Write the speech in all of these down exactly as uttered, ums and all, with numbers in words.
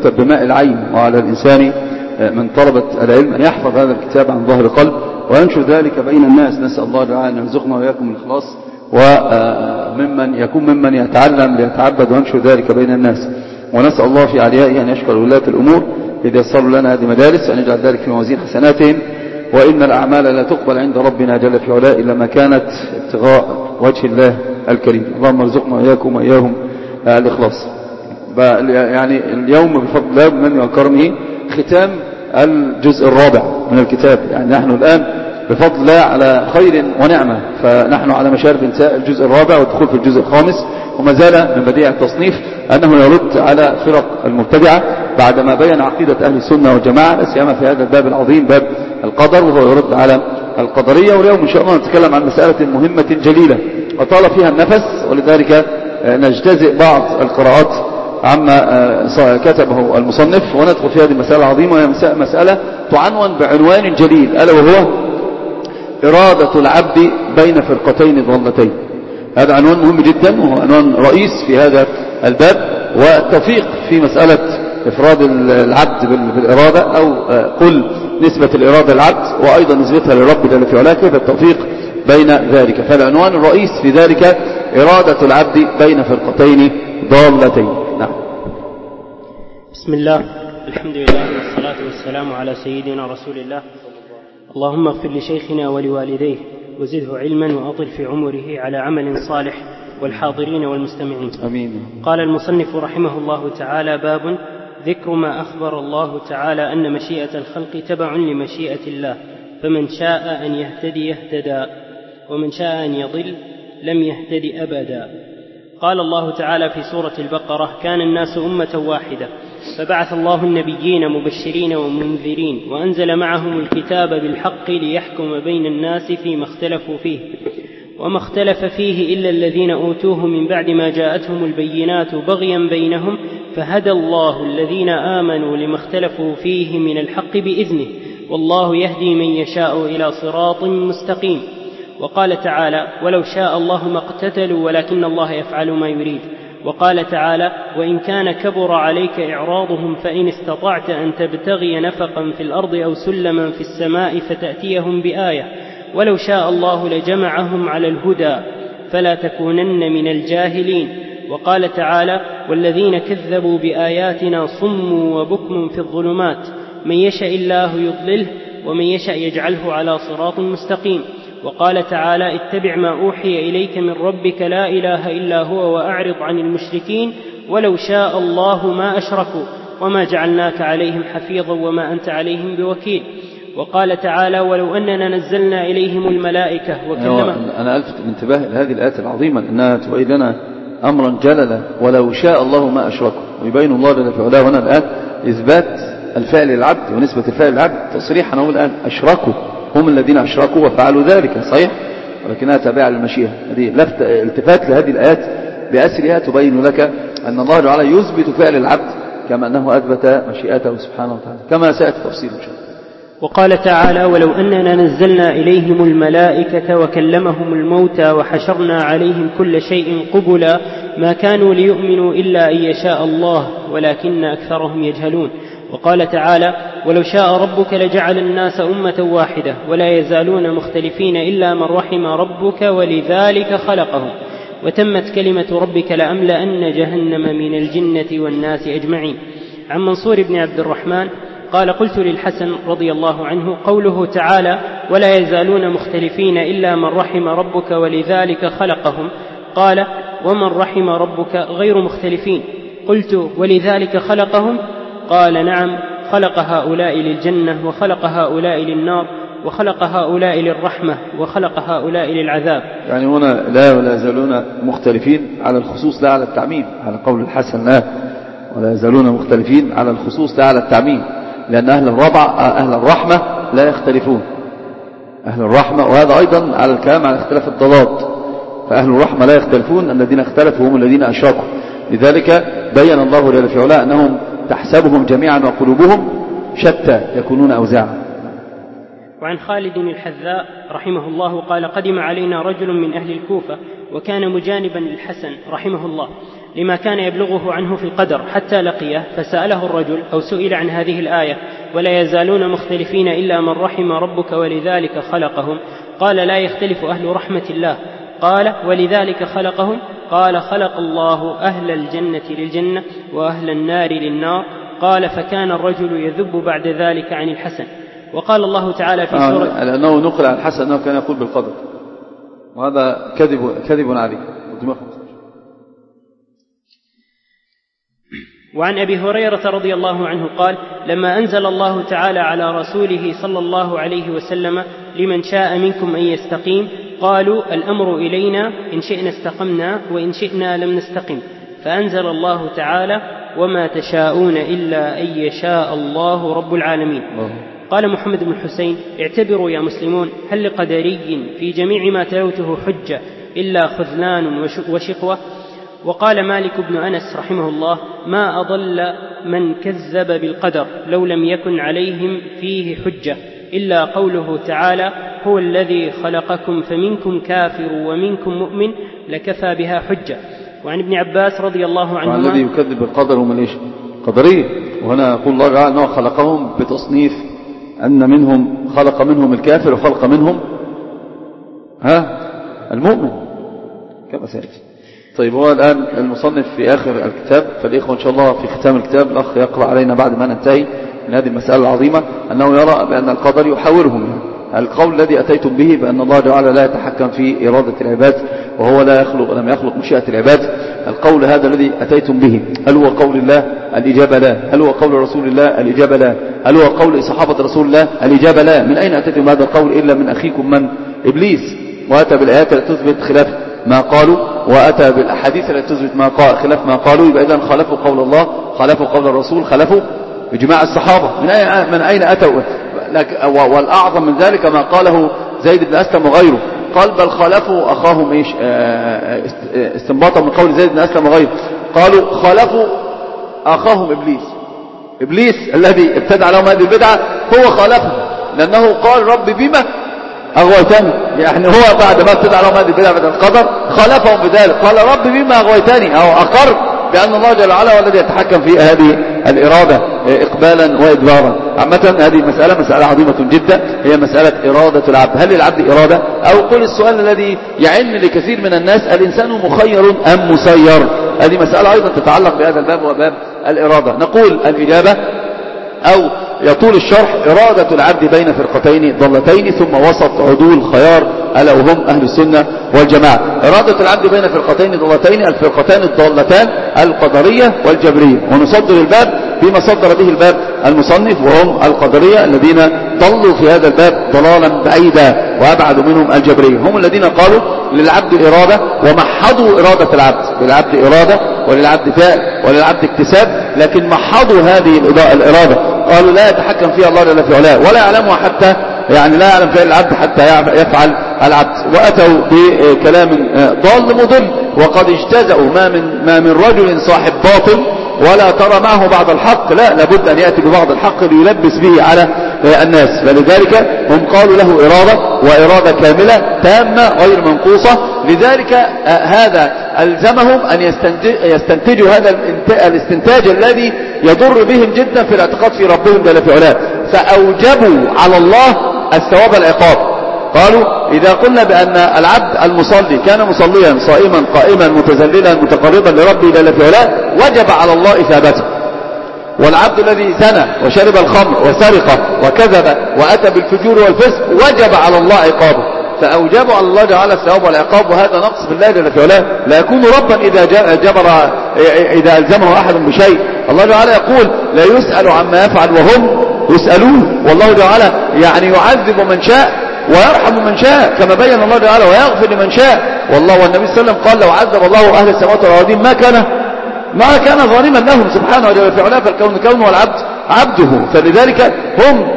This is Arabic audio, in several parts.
يكتب بماء العين، وعلى الإنسان من طلبة العلم أن يحفظ هذا الكتاب عن ظهر قلب وينشر ذلك بين الناس. نسأل الله تعالى أن يرزقنا وإياكم الإخلاص، وممن يكون ممن يتعلم ليتعبد وينشر ذلك بين الناس. ونسأل الله في عليائه أن يشكر ولاة الأمور إذا يسروا لنا هذه المدارس، أن يجعل ذلك في موازين حسناتهم. وإن الأعمال لا تقبل عند ربنا جل في علاه إلا ما كانت ابتغاء وجه الله الكريم. اللهم ارزقنا وإياكم وإياهم الإخلاص. يعني اليوم بفضل الله من وكرمه ختام الجزء الرابع من الكتاب. يعني نحن الآن بفضل الله على خير ونعمة، فنحن على مشارف انتهاء الجزء الرابع والدخول في الجزء الخامس. وما زال من بديع التصنيف أنه يرد على فرق المبتدعة بعدما بين عقيدة أهل السنة والجماعة، لا سيما في هذا الباب العظيم باب القدر، وهو يرد على القدرية. واليوم إن شاء الله نتكلم عن مسألة مهمة جليلة وطال فيها النفس، ولذلك نجتزئ بعض القراءات عما كتبه المصنف وندخل في هذه المسألة العظيمة، وهي مسألة تعنون بعنوان جليل، ألا وهو إرادة العبد بين فرقتين ضالتين. هذا عنوان مهم جدا، وهو عنوان رئيس في هذا الباب. والتوفيق في مسألة إفراد العبد بالإرادة، أو قل نسبة الإرادة للعبد وأيضا نسبتها للرب جل في علاه، كيف التوفيق بين ذلك. فالعنوان الرئيس في ذلك إرادة العبد بين فرقتين ضالتين. نعم. بسم الله، الحمد لله والصلاة والسلام على سيدنا رسول الله. اللهم اغفر لشيخنا ولوالديه وزده علما وأطل في عمره على عمل صالح والحاضرين والمستمعين. أمين. قال المصنف رحمه الله تعالى: باب ذكر ما أخبر الله تعالى أن مشيئة الخلق تبع لمشيئة الله، فمن شاء أن يهتدي اهتدى، ومن شاء أن يضل لم يهتدي أبدا. قال الله تعالى في سورة البقرة: كان الناس أمة واحدة فبعث الله النبيين مبشرين ومنذرين وأنزل معهم الكتاب بالحق ليحكم بين الناس فيما اختلفوا فيه، وما اختلف فيه إلا الذين أوتوه من بعد ما جاءتهم البينات بغيا بينهم، فهدى الله الذين آمنوا لما اختلفوا فيه من الحق بإذنه، والله يهدي من يشاء إلى صراط مستقيم. وقال تعالى: ولو شاء الله ما اقتتلوا ولكن الله يفعل ما يريد. وقال تعالى: وإن كان كبر عليك إعراضهم فإن استطعت أن تبتغي نفقا في الأرض أو سلما في السماء فتأتيهم بآية، ولو شاء الله لجمعهم على الهدى فلا تكونن من الجاهلين. وقال تعالى: والذين كذبوا بآياتنا صم وبكم في الظلمات من يشاء الله يضلله ومن يشاء يجعله على صراط مستقيم. وقال تعالى: اتبع ما أوحي إليك من ربك لا إله إلا هو وأعرض عن المشركين ولو شاء الله ما أشركوا وما جعلناك عليهم حفيظا وما أنت عليهم بوكيل. وقال تعالى: ولو أننا نزلنا إليهم الملائكة وكلمهم. أنا ألفت الانتباه لهذه الآية العظيمة لأنها تبين لنا أمرا جللا: ولو شاء الله ما أشركوا. ويبين الله جل في علاه هنا الآن إثبات الفعل للعبد ونسبة الفعل للعبد تصريحا. نقول الآن أشركوا، هم الذين أشركوا وفعلوا ذلك، صحيح، ولكنها تابعة للمشيئة. هذه لفت التفات لهذه الآيات بأسرها تبين لك أن الله تعالى يثبت فعل العبد كما أنه أثبت مشيئته سبحانه وتعالى، كما سيأتي تفصيل إن شاء الله. وقال تعالى: ولو أننا نزلنا إليهم الملائكة وكلمهم الموتى وحشرنا عليهم كل شيء قبلا ما كانوا ليؤمنوا إلا أن يشاء الله ولكن أكثرهم يجهلون. وقال تعالى: ولو شاء ربك لجعل الناس أمة واحدة ولا يزالون مختلفين إلا من رحم ربك ولذلك خلقهم وتمت كلمة ربك لأملأن جهنم من الجنة والناس أجمعين. عن منصور بن عبد الرحمن قال: قلت للحسن رضي الله عنه: قوله تعالى ولا يزالون مختلفين إلا من رحم ربك ولذلك خلقهم، قال: ومن رحم ربك غير مختلفين. قلت: ولذلك خلقهم؟ قال: نعم، خلق هؤلاء للجنة وخلق هؤلاء للنار وخلق هؤلاء للرحمة وخلق هؤلاء للعذاب. يعني هنا لا ولا يزالون مختلفين على الخصوص لا على التعميم، على قول الحسن لا ولا يزالون مختلفين على الخصوص لا على التعميم، لأن أهل الربع أهل الرحمة لا يختلفون، أهل الرحمة. وهذا أيضا على الكلام على اختلاف الضلات، فأهل الرحمة لا يختلفون، الذين اختلفوا هم الذين أشركوا. لذلك بين الله جل في علاه أنهم تحسبهم جميعا وقلوبهم شتى يكونون أوزاعا. وعن خالد الحذاء رحمه الله قال: قدم علينا رجل من أهل الكوفة وكان مجانبا للحسن رحمه الله، لما كان يبلغه عنه في القدر حتى لقيه فسأله الرجل أو سئل عن هذه الآية ولا يزالون مختلفين إلا من رحم ربك ولذلك خلقهم. قال لا يختلف أهل رحمة الله. قال ولذلك خلقهم. قال خلق الله أهل الجنة للجنة وأهل النار للنار. قال فكان الرجل يذب بعد ذلك عن الحسن. وقال الله تعالى في سورة آه لأنه نقل عن الحسن أنه كان يقول بالقدر، وهذا كذب كذب عليه. وعن أبي هريرة رضي الله عنه قال لما أنزل الله تعالى على رسوله صلى الله عليه وسلم لمن شاء منكم أن يستقيم قالوا الأمر إلينا إن شئنا استقمنا وإن شئنا لم نستقم، فأنزل الله تعالى وما تشاءون إلا أن يشاء الله رب العالمين. قال محمد بن حسين اعتبروا يا مسلمون هل لقدري في جميع ما تلوته حجة إلا خذلان وشقوة. وقال مالك بن أنس رحمه الله ما أضل من كذب بالقدر لو لم يكن عليهم فيه حجة إلا قوله تعالى هو الذي خلقكم فمنكم كافر ومنكم مؤمن لكفى بها حجة. وعن ابن عباس رضي الله عنهما الذي يكذب بالقدر هم ليش قدرية، وهنا يقول الله تعالى أنه خلقهم بتصنيف أن منهم خلق منهم الكافر وخلق منهم ها المؤمن كما سيأتي. طيب هو الآن المصنف في آخر الكتاب، فالإخوة إن شاء الله في ختام الكتاب الأخ يقرأ علينا بعد ما ننتهي من هذه المسألة العظيمة أنه يرى بأن القدر يحاورهم. القول الذي أتيتم به بأن الله تعالى لا يتحكم في إرادة العباد وهو لا يخلق ولم يخلق مشيئة العباد، القول هذا الذي أتيتم به هل هو قول الله؟ الإجابة لا. هل هو قول رسول الله؟ الإجابة لا. هل هو قول صحابة رسول الله؟ الإجابة لا. من أين أتيتم هذا القول إلا من أخيكم من إبليس، وأتى بالآيات التي تثبت خلاف ما قالوا وأتى بالأحاديث التي تثبت ما قال خلاف ما قالوا. يبقى إذن خالفوا قول الله، خالفوا قول الرسول، خالفوا إجماع الصحابة. من أين, من أين أتوا؟ والأعظم من ذلك ما قاله زيد بن أسلم وغيره، قال بل خالفوا أخاهم إيش استنباطا من قول زيد بن أسلم وغيره، قالوا خالفوا أخاهم إبليس. إبليس الذي ابتدع لهم هذه البدعة هو خالفه، لأنه قال رب بما أغويتني، يعني هو بعد ما ابتدع لهم هذه البدعة بدأ القدر خالفهم بذلك، قال رب بما أغويتني، أو أقر بأن الله جل وعلا هو الذي يتحكم في هذه الإرادة إقبالا وإدبارا. عامة هذه مسألة مسألة عظيمة جدا، هي مسألة إرادة العبد. هل العبد إرادة؟ أو قل السؤال الذي يعن لكثير من الناس الإنسان مخير أم مسير؟ هذه مسألة أيضا تتعلق بهذا الباب وباب الإرادة. نقول الإجابة أو يطول الشرح إرادة العبد بين فرقتين ضلتين ثم وسط عدول خيار ألا وهم أهل السنة والجماعة. إرادة العبد بين فرقتين ضلتين، الفرقتان الضالتان القدرية والجبرية، ونصدر الباب بما صدر به الباب المصنف وهم القدرية الذين ضلوا في هذا الباب ضلالا بعيدا وأبعد منهم الجبرية، هم الذين قالوا للعبد إرادة ومحضوا إرادة العبد، للعبد إرادة وللعبد فعل وللعبد اكتساب، لكن محضوا هذه الإرادة، قالوا لا يتحكم فيها الله جل في علاه ولا يعلمها حتى يعني لا يعلم فعل العبد حتى يفعل العبد. وأتوا بكلام ضال مضل، وقد اجتزأوا ما من ما من رجل صاحب باطل ولا ترى معه بعض الحق، لا لابد أن يأتي ببعض الحق ليلبس به على الناس، فلذلك هم قالوا له إرادة وإرادة كاملة تامة غير منقوصة. لذلك هذا ألزمهم أن يستنتجوا هذا الاستنتاج الذي يضر بهم جدا في الاعتقاد في ربهم جل في علاه، فأوجبوا على الله الثواب العقاب. قالوا إذا قلنا بأن العبد المصلي كان مصليا صائما قائما متذللا متقربا لربه جل في علاه وجب على الله إثابته، والعبد الذي زنى وشرب الخمر وسرق وكذب وأتى بالفجور والفسق وجب على الله عقابه، فأوجبوا على الله جعل الثواب والعقاب، وهذا نقص بالله جل في علاه. لا يكون ربا إذا جبر إذا ألزمه أحد بشيء. الله تعالى يقول لا يسأل عما يفعل وهم يسألون، والله تعالى يعني يعذب من شاء ويرحم من شاء كما بين الله تعالى ويغفر لمن شاء. والله والنبي صلى الله عليه وسلم قال لو عذب الله أهل السماوات والأرضين ما كان ما كان ظالما لهم سبحانه وتعالى في علاه، فالكون كون والعبد عبده. فلذلك هم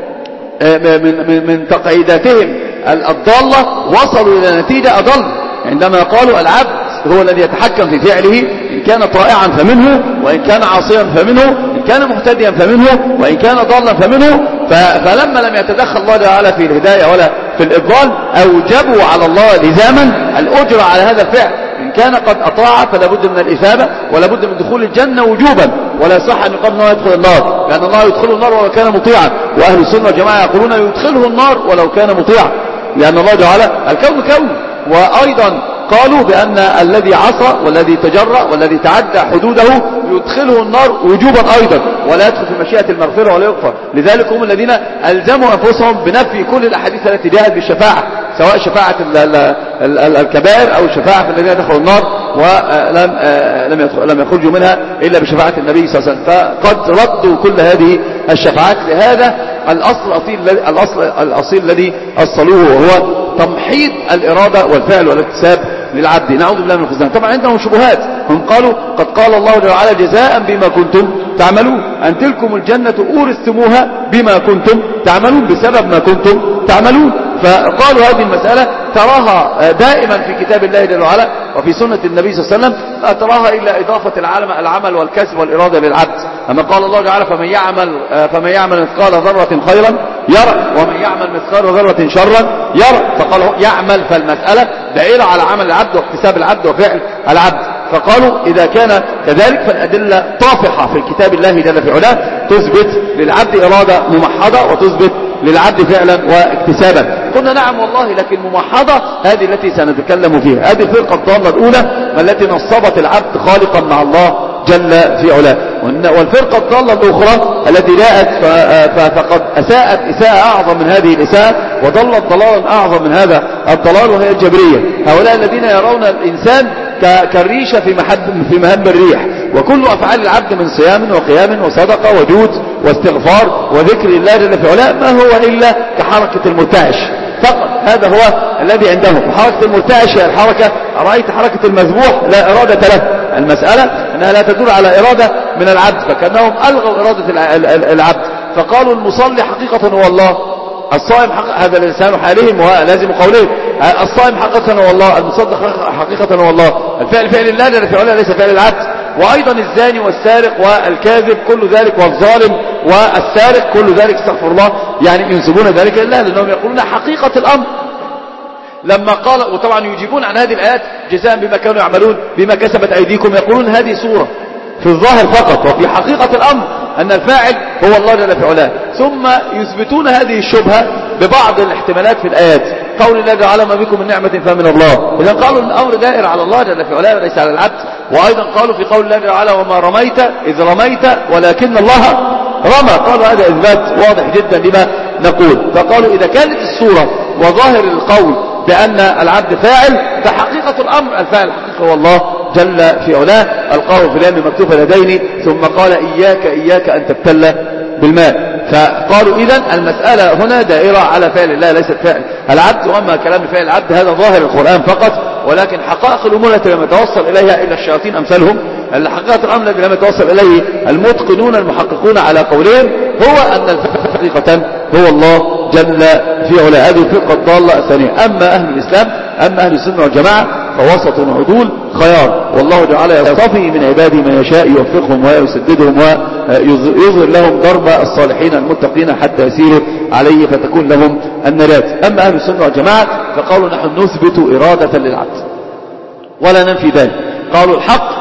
من من من تقعيداتهم الضالة وصلوا إلى نتيجة أضل عندما قالوا العبد هو الذي يتحكم في فعله، إن كان طائعا فمنه وإن كان عاصيا فمنه، إن كان مهتديا فمنه وإن كان ضالا فمنه. فلما لم يتدخل الله تعالى في الهداية ولا في الإضلال أوجبوا على الله لزاما الأجر على هذا الفعل، إن كان قد أطاع فلا بد من الإثابة ولا بد من دخول الجنة وجوبا، ولا صح أن يقال أنه يدخل النار، لأن الله يدخله النار ولو كان مطيعا، وأهل السنة والجماعة يقولون يدخله النار ولو كان مطيعا، لأن الله تعالى الكون كون. وأيضا قالوا بأن الذي عصى والذي تجرأ والذي تعدى حدوده يدخله النار وجوبا أيضا، ولا يدخل في مشيئة المغفرة ولا يغفر. لذلك هم الذين ألزموا أنفسهم بنفي كل الأحاديث التي جاءت بالشفاعة، سواء شفاعة الكبائر أو شفاعة في الذين دخلوا النار ولم لم لم يخرجوا منها إلا بشفاعة النبي صلى الله عليه وسلم. فقد ردوا كل هذه الشفاعات لهذا الأصل الأصيل الأصل الأصيل الذي أصلوه، وهو تمحيض الإرادة والفعل والاكتساب للعبد. نعوذ بالله من الخزان. طبعا عندهم شبهات، هم قالوا قد قال الله تعالى جزاء بما كنتم تعملون، أن تلكم الجنة أورثتموها بما كنتم تعملون، بسبب ما كنتم تعملون. فقالوا هذه المسألة تراها دائما في كتاب الله جل وعلا وفي سنة النبي صلى الله عليه وسلم، لا تراها إلا إضافة العالم العمل والكسب والإرادة للعبد. أما قال الله تعالى فمن يعمل, فمن يعمل مثقال ذرة خيرا يرى ومن يعمل مثقال ذرة شرا يرى، فقال يعمل، فالمسألة دائرة على عمل العبد واكتساب العبد وفعل العبد. فقالوا إذا كان كذلك فالأدلة طافحة في كتاب الله جل في علاه تثبت للعبد إرادة ممحضة وتثبت للعبد فعلا واكتسابا. قلنا نعم والله، لكن ممحضة هذه التي سنتكلم فيها، هذه الفرقة الضالة الأولى والتي نصبت العبد خالقا مع الله جل في علاه. والفرقة الضالة الأخرى التي جاءت فقد أساءت إساءة أعظم من هذه الإساءة وضلت ضلالا أعظم من هذا الضلال، وهي الجبرية. هؤلاء الذين يرون الإنسان كالريشة في محب في مهب الريح، وكل أفعال العبد من صيام وقيام وصدقة وجود واستغفار وذكر الله جل في علاه ما هو إلا كحركة المرتعش فقط. هذا هو الذي عندهم. حركة المرتعش هي الحركة، رأيت حركة المذبوح لا إرادة له. المسألة أنها لا تدور على إرادة من العبد، فكأنهم ألغوا إرادة العبد. فقالوا المصلي حقيقة هو الله، الصائم حقيقة، هذا لسان حالهم ولازم قولهم، الصائم حقيقة هو الله، المصدق حقيقة هو الله، الفعل فعل الله جل في علاه ليس فعل العبد. وأيضا الزاني والسارق والكاذب كل ذلك، والظالم والسارق كل ذلك استغفر الله، يعني ينسبون ذلك لله لأنهم يقولون حقيقة الأمر. لما قال، وطبعا يجيبون عن هذه الآيات جزاء بما كانوا يعملون بما كسبت أيديكم، يقولون هذه صورة في الظاهر فقط، وفي حقيقة الأمر أن الفاعل هو الله جل في علاه. ثم يثبتون هذه الشبهة ببعض الاحتمالات في الآيات، قول الله تعالى ما بكم من نعمة فمن الله، إذا قالوا الأمر دائر على الله جل في علاه وليس على العبد. وأيضا قالوا في قول الله تعالى وما رميت إذ رميت ولكن الله رمى، قالوا هذا إثبات واضح جدا لما نقول. فقالوا إذا كانت الصورة وظاهر القول بأن العبد فاعل، فحقيقة الأمر الفاعل حقيقة هو الله جل في علاه. ألقاه في اليم مكتوف اليدين ثم قال إياك إياك أن تبتل بالماء. فقالوا إذن المسألة هنا دائرة على فعل الله ليست فعل العبد. وأما كلام فعل العبد هذا ظاهر القرآن فقط، ولكن حقائق الأمور التي لم يتوصل إليها إلا الشياطين أمثالهم، حقيقة الأمر الذي لم يتوصل إليه المتقنون المحققون على قولهم هو أن الفعل حقيقة هو الله جل في علاه. هذه الفرقة الضالة الثانية. أما أهل الإسلام، أما أهل السنة والجماعة فوسط عدول خيار، والله تعالى يصطفي من عباده من يشاء يوفقهم ويسددهم ويظهر لهم ضرب الصالحين المتقين حتى يسيروا عليه فتكون لهم النجاة. أما أهل السنة والجماعة فقالوا نحن نثبت إرادة للعبد ولا ننفي ذلك. قالوا الحق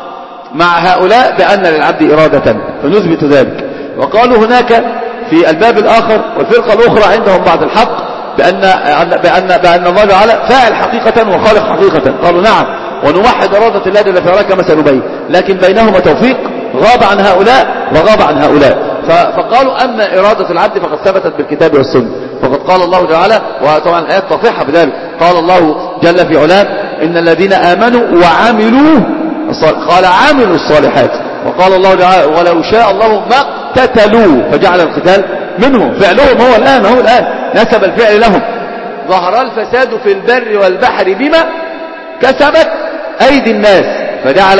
مع هؤلاء بأن للعبد إرادة فنثبت ذلك. وقالوا هناك في الباب الآخر والفرقة الأخرى عندهم بعض الحق بأن, بأن, بأن الله تعالى فاعل حقيقة وخالق حقيقة. قالوا نعم ونوحد إرادة الله جل في علاه كما سنبين، لكن بينهما توفيق غاب عن هؤلاء وغاب عن هؤلاء. فقالوا أما إرادة العبد فقد ثبتت بالكتاب والسنة، فقد قال الله تعالى، وطبعا الآيات تصحح بذلك، قال الله جل في علاه إن الذين آمنوا وعملوا قال عملوا الصالحات، وقال الله تعالى ولو شاء الله ما اقتتلوا فجعل القتال منهم. فعلهم هو الآن هو الآن نسب الفعل لهم. ظهر الفساد في البر والبحر بما كسبت أيدي الناس فجعل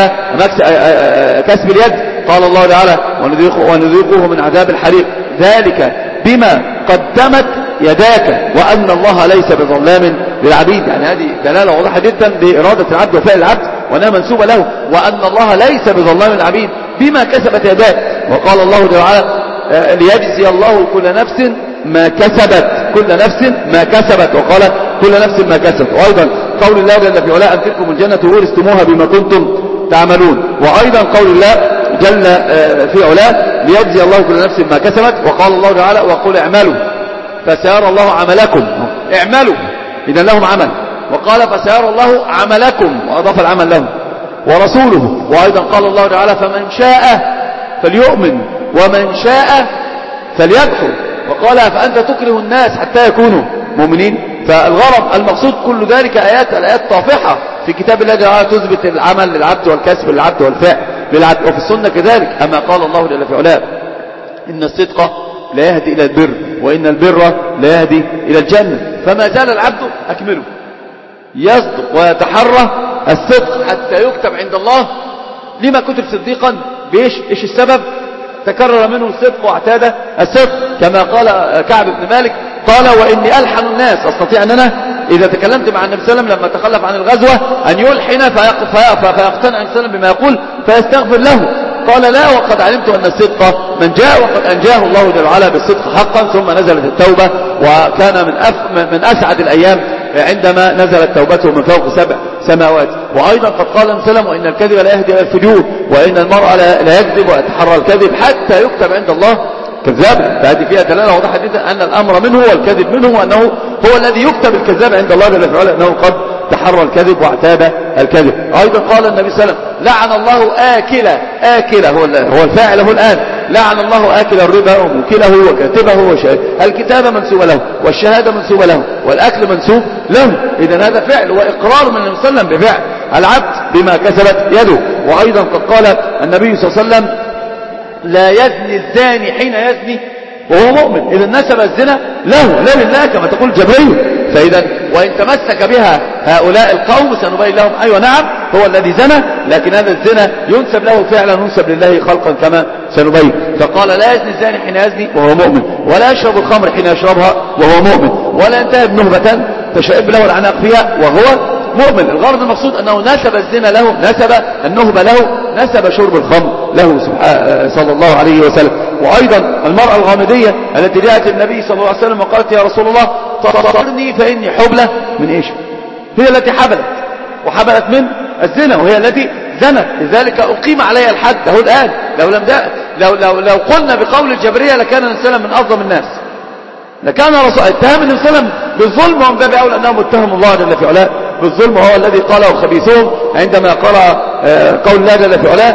كسب اليد. قال الله تعالى ونذيقه من عذاب الحريق ذلك بما قدمت يداك وأن الله ليس بظلام للعبيد. يعني هذه دلالة واضحة جدا بإرادة العبد وفعل العبد وأنها منسوبة له، وأن الله ليس بظلام للعبيد بما كسبت يداك. وقال الله تعالى ليجزي الله كل نفس ما كسبت، كل نفس ما كسبت، وقال كل نفس ما كسبت. وأيضا قول الله جل في علاه أن تلكم الجنة ورثتموها بما كنتم تعملون. وأيضا قول الله جل في علاه ليجزي الله كل نفس ما كسبت. وقال الله تعالى وقل اعملوا فسيرى الله عملكم. اعملوا إذا لهم عمل. وقال فسيرى الله عملكم وأضاف العمل لهم ورسوله. وأيضا قال الله تعالى فمن شاء فليؤمن ومن شاء فليكفر. وقال فأنت تكره الناس حتى يكونوا مؤمنين. فالغرض المقصود كل ذلك آيات الآيات طافحة في كتاب الله تعالى تثبت العمل للعبد والكسب للعبد والفعل للعبد. وفي السنة كذلك أما قال الله جل في علاه إن الصدق لا يهدي إلى البر وإن البر لا يهدي إلى الجنة. فما زال العبد أكمله يصدق ويتحرى الصدق حتى يكتب عند الله. لما كتب صديقا بإيش إيش السبب؟ تكرر منه الصدق واعتاد الصدق كما قال كعب بن مالك قال وإني ألحن الناس أستطيع أن أنا إذا تكلمت مع النبي صلى الله عليه وسلم لما تخلف عن الغزوة أن يلحن فيقتنع النبي صلى الله عليه وسلم بما يقول فيستغفر له. قال لا وقد علمت أن الصدق من جاء وقد أنجاه الله جل وعلا بالصدق حقا. ثم نزلت التوبة وكان من, أف من أسعد الأيام عندما نزلت توبته من فوق سبع سماوات. وأيضا قد قال النبي صلى الله عليه وسلم وإن الكذب لا يهدي إلى الفجور وإن المرء لا يكذب ويتحرى الكذب حتى يكتب عند الله كذابا. فهذه فيها دلالة واضحة جدا أن الأمر منه والكذب منه وأنه هو الذي يكتب الكذاب عند الله جل وعلا أنه قد تحرى الكذب واعتاد الكذب. أيضا قال النبي صلى الله عليه وسلم لعن الله آكل آكل هو هو الفاعل هو الآن لعن الله آكل الربا وموكله وكاتبه وشاهد. الكتابة منسوبة له والشهادة منسوبة له والأكل منسوب له. إذن هذا فعل وإقرار من النبي صلى الله عليه وسلم بفعل العبد بما كسبت يده. وأيضا قد قال النبي صلى الله عليه وسلم لا يزني الزاني حين يزني وهو مؤمن. إذا نسب الزنا له لا لله كما تقول جبريل. فإذا وإن تمسك بها هؤلاء القوم سنبين لهم أيوة نعم هو الذي زنى لكن هذا الزنا ينسب له فعلا ينسب لله خلقا كما سنبين. فقال لا يزني الزاني حين يزني وهو مؤمن ولا يشرب الخمر حين يشربها وهو مؤمن ولا ينتهب نهبة تشعب له العناق فيها وهو مؤمن. الغرض المقصود أنه نسب الزنا له نسب النهبة له نسب شرب الخمر له صلى الله عليه وسلم. وأيضا المرأة الغامدية التي جاءت النبي صلى الله عليه وسلم وقالت يا رسول الله طهرني فإني حبلة من إيش؟ هي التي حبلت وحبلت من الزنا وهي التي زنت. لذلك أقيم عليها الحد له الآن. لو لم لو لو لو قلنا بقول الجبرية لكان النبي صلى الله عليه وسلم من أظلم الناس لكان رسول اتهم النبي صلى الله عليه وسلم بالظلم ومن باب أولى أنه متهم الله جل في علاه بالظلم وهو الذي قاله خبيثهم عندما قرأ قول الله جل في علاه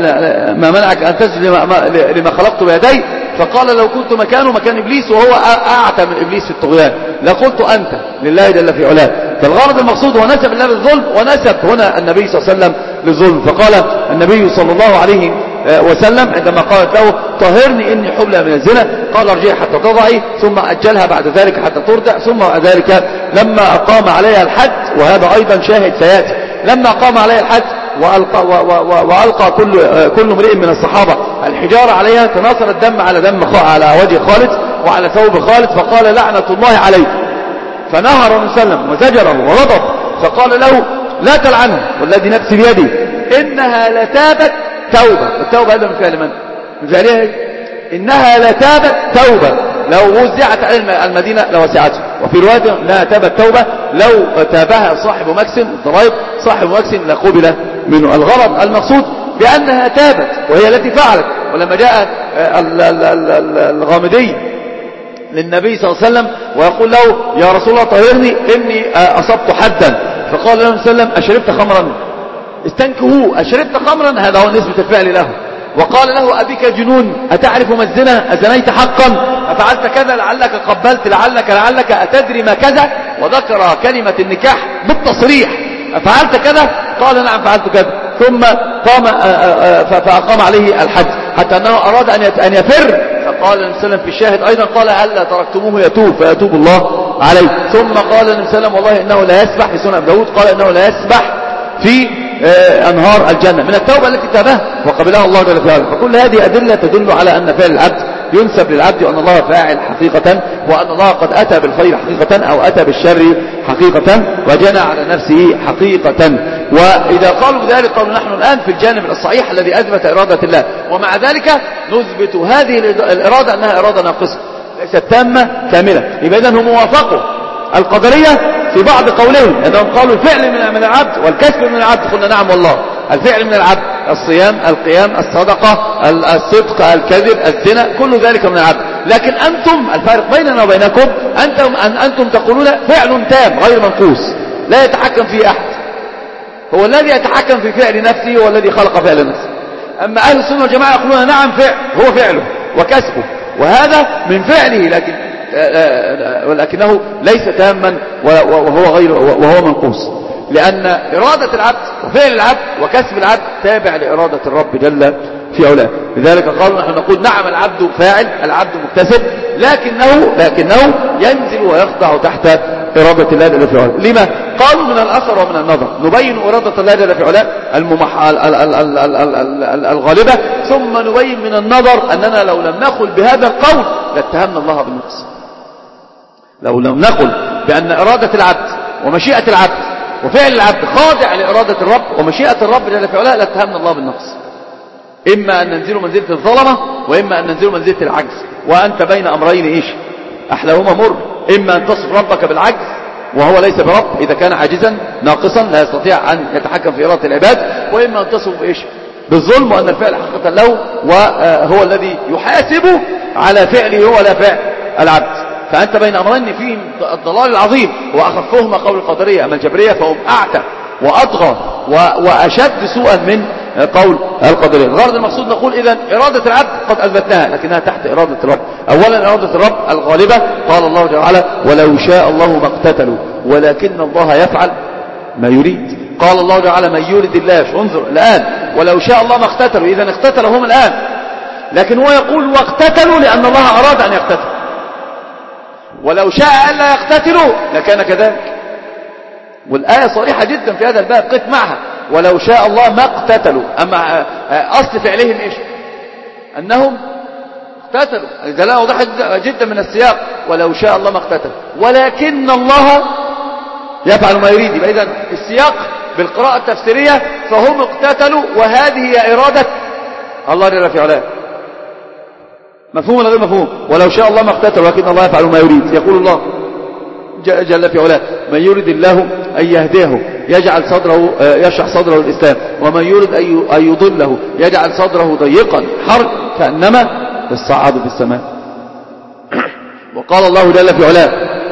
ما منعك أن تسجد لما خلقت بيدي. فقال لو كنت مكانه مكان إبليس وهو أعتى من إبليس في الطغيان لقلت أنت لله جل في علاه. فالغرض المقصود هو نسب الله للظلم ونسب هنا النبي صلى الله عليه وسلم للظلم. فقال النبي صلى الله عليه وسلم عندما قالت له طهرني إني حبلى من الزنا قال ارجعي حتى تضعي ثم أجلها بعد ذلك حتى ترضع. ثم بعد ذلك لما أقام عليها الحد وهذا أيضا شاهد سيأتي لما قام عليها الحد وألقى, و و و وألقى كل, كل امرئ من الصحابة الحجارة عليها تناثر الدم على دم على وجه خالد وعلى ثوب خالد. فقال لعنة الله عليه فنهر النبي صلى الله عليه وسلم وزجره وغضب فقال له لا تلعنه والذي نفسي بيدي إنها لتابت توبة. التوبة هذا من فعل من؟ من فعلها إنها لتابت توبة لو وزعت على المدينة لوسعته. وفي رواية لا تابت توبة لو تابها صاحب مكسن الضرائب صاحب مكسن لقبل منه. الغرض المقصود بأنها تابت وهي التي فعلت. ولما جاء الغامدي للنبي صلى الله عليه وسلم ويقول له يا رسول الله طهرني إني أصبت حدا فقال له صلى الله عليه وسلم أشربت خمرا استنكهوه أشربت خمرا هذا هو نسبة الفعل له. وقال له أبيك جنون أتعرف ما الزنا أزنيت حقا أفعلت كذا لعلك قبلت لعلك لعلك أتدري ما كذا وذكر كلمة النكاح بالتصريح أفعلت كذا قال نعم فعلت كذا. ثم قام فأقام عليه الحد حتى أنه أراد أن يفر فقال النبي صلى الله عليه وسلم في الشاهد أيضا قال هلا تركتموه يتوب فيتوب الله عليه. ثم قال النبي صلى الله عليه وسلم والله إنه لا يسبح في سنة داود قال إنه لا يسبح في أنهار الجنة من التوبة التي تابها وقبلها الله جل وعلا. فكل هذه أدلة تدل على أن فعل العبد ينسب للعبد وأن الله فاعل حقيقة وأن الله قد أتى بالخير حقيقة أو أتى بالشر حقيقة وجنى على نفسه حقيقة. وإذا قالوا بذلك قالوا نحن الآن في الجانب الصحيح الذي أثبت إرادة الله ومع ذلك نثبت هذه الإرادة أنها إرادة ناقصة ليست تامة كاملة. يبقى إذن هم وافقوا القدرية في بعض قولهم أنهم قالوا الفعل من العبد والكسب من العبد، قلنا نعم والله الفعل من العبد، الصيام، القيام، الصدقة، الصدق، الكذب، الزنا، كل ذلك من العبد. لكن أنتم الفارق بيننا وبينكم أنتم, أن أنتم تقولون فعل تام غير منقوص لا يتحكم فيه أحد، هو الذي يتحكم في فعل نفسه هو الذي خلق فعل نفسه. أما أهل السنة والجماعة يقولون نعم فعل هو فعله وكسبه وهذا من فعله، لكن ولكنه ليس تاما وهو غير وهو منقوص، لأن إرادة العبد وفعل العبد وكسب العبد تابع لإرادة الرب جل في علاه. لذلك قالوا نحن نقول نعم العبد فاعل، العبد مكتسب، لكنه لكنه ينزل ويخضع تحت إرادة الله جل في علاه. لما؟ قالوا من الأثر ومن النظر نبين إرادة الله جل في علاه الغالبة، ثم نبين من النظر أننا لو لم نقل بهذا القول لاتهمنا الله بالنقص. لو لم نقل بأن إرادة العبد ومشيئة العبد وفعل العبد خاضع لإرادة الرب ومشيئة الرب جل في علاه لاتهمنا الله بالنقص. إما أن ننزل منزلة الظلمة وإما أن ننزل منزلة العجز، وأنت بين أمرين إيش أحلاهما مر، إما أن تصف ربك بالعجز وهو ليس برب إذا كان عاجزا ناقصا لا يستطيع أن يتحكم في إرادة العباد، وإما أن تصف إيش بالظلم وأن الفعل حقيقة له وهو الذي يحاسب على فعله ولا فعل العبد. فأنت بين أمرين فيهم الضلال العظيم، وأخفهما قول القدرية. أما الجبرية فهم أعتى وأطغى وأشد سوءا من قول القدرية. الغرض المقصود نقول إذن إرادة العبد قد أثبتناها لكنها تحت إرادة الرب. أولا إرادة الرب الغالبة، قال الله جل وعلا ولو شاء الله ما اقتتلوا ولكن الله يفعل ما يريد. قال الله جل وعلا من يريد الله، انظر الآن ولو شاء الله ما اقتتلوا، إذن اقتتلوا هم الآن، لكن هو يقول واقتتلوا لأن الله أراد أن يقتتلوا، ولو شاء ألا يقتتلوا لكان كذلك. والآية صريحة جدا في هذا الباب، قف معها ولو شاء الله ما اقتتلوا. أما أصل فعلهم إيش أنهم اقتتلوا، الدلالة واضحة جدا من السياق، ولو شاء الله ما اقتتلوا ولكن الله يفعل ما يريد. يبقى إذن السياق بالقراءة التفسيرية فهم اقتتلوا وهذه هي إرادة الله جل في علاه. مفهوم ولا غير مفهوم؟ ولو شاء الله ما اقتتلوا ولكن الله يفعل ما يريد. يقول الله جل في علاه من يريد الله أن يهديه يجعل صدره يشرح صدره الإسلام، ومن يريد أن يضله يجعل صدره ضيقا حرج كأنما يصعد في السماء. وقال الله جل في علاه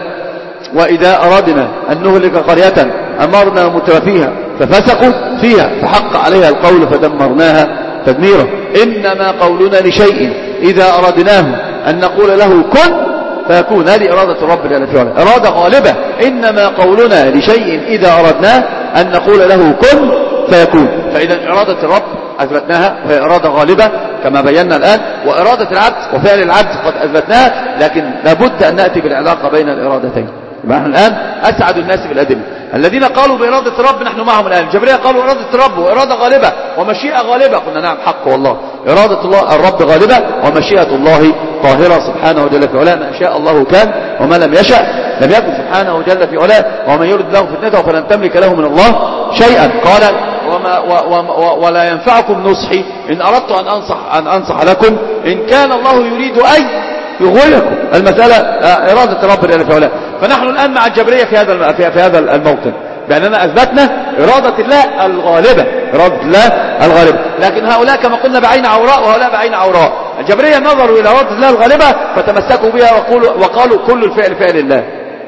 وإذا أردنا أن نهلك قرية أمرنا مترفيها ففسقوا فيها فحق عليها القول فدمرناها تدميرا. إنما قولنا لشيء إذا أردناه أن نقول له كن فيكون. هذه إرادة الرب جل في علاه، إرادة غالبة. إنما قولنا لشيء إذا أردناه أن نقول له كن فيكون. فإذا إرادة الرب أثبتناها وهي إرادة غالبة كما بينا الآن، وإرادة العبد وفعل العبد قد أثبتناها، لكن لابد أن نأتي بالعلاقة بين الإرادتين. نحن الآن أسعد الناس بالأدلة. الذين قالوا بإرادة الرب نحن معهم الآن. الجبرية قالوا إرادة الرب وإرادة غالبة ومشيئة غالبة، قلنا نعم حق والله، إرادة الله الرب غالبة ومشيئة الله قاهرة سبحانه جل في علاه. ما شاء الله كان وما لم يشأ لم يكن سبحانه جل في علاه. ومن يرد له فتنته فلن تملك له من الله شيئا. قال وما و و ولا ينفعكم نصحي إن أردت أن أنصح, أن أنصح لكم إن كان الله يريد أن يغويكم. المسألة إرادة الرب جل في علاه. فنحن الآن مع الجبرية في هذا في هذا الموطن بأننا أثبتنا إرادة الله الغالبة، إرادة الله الغالبة. لكن هؤلاء كما قلنا بعين عوراء وهؤلاء بعين عوراء. الجبرية نظروا إلى إرادة الله الغالبة فتمسكوا بها وقالوا, وقالوا كل الفعل فعل الله،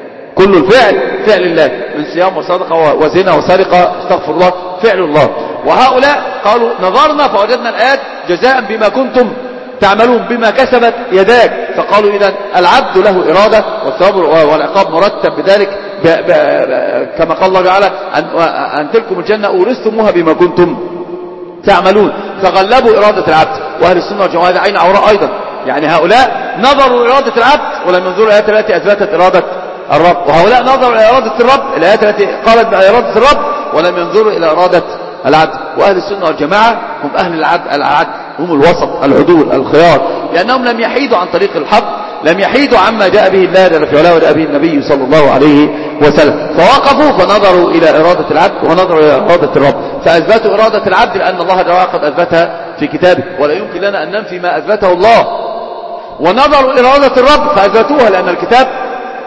كل الفعل فعل الله من صيام وصدقة وزنا وسرقة استغفر الله فعل الله. وهؤلاء قالوا نظرنا فوجدنا الآيات جزاء بما كنتم تعملون بما كسبت يداك. فقالوا إذن العبد له إرادة والثواب والعقاب مرتب بذلك ب ب كما قال الله تعالى أن, أن تلكم الجنة أورثتموها بما كنتم تعملون. فغلبوا إرادة العبد. وأهل السنة والجماعة عين عوراء أيضا، يعني هؤلاء نظروا إرادة العبد ولم ينظروا الآيات التي أثبتت إرادة الرب، وهؤلاء نظروا إلى إرادة الرب الآيات التي قالت بإرادة الرب ولم ينظروا إلى إرادة العدل. وأهل السنة والجماعة هم أهل العدل, العدل هم الوسط العدول الخيار، لأنهم لم يحيدوا عن طريق الحق، لم يحيدوا عما جاء به الله جل في علاه وجاء به النبي صلى الله عليه وسلم. فوقفوا فنظروا إلى إرادة العبد ونظروا إلى إرادة الرب، فأثبتوا إرادة العبد لأن الله جل قد أثبتها في كتابه، ولا يمكن لنا أن ننفي ما أثبته الله. ونظروا إلى إرادة الرب فأثبتوها لأن الكتاب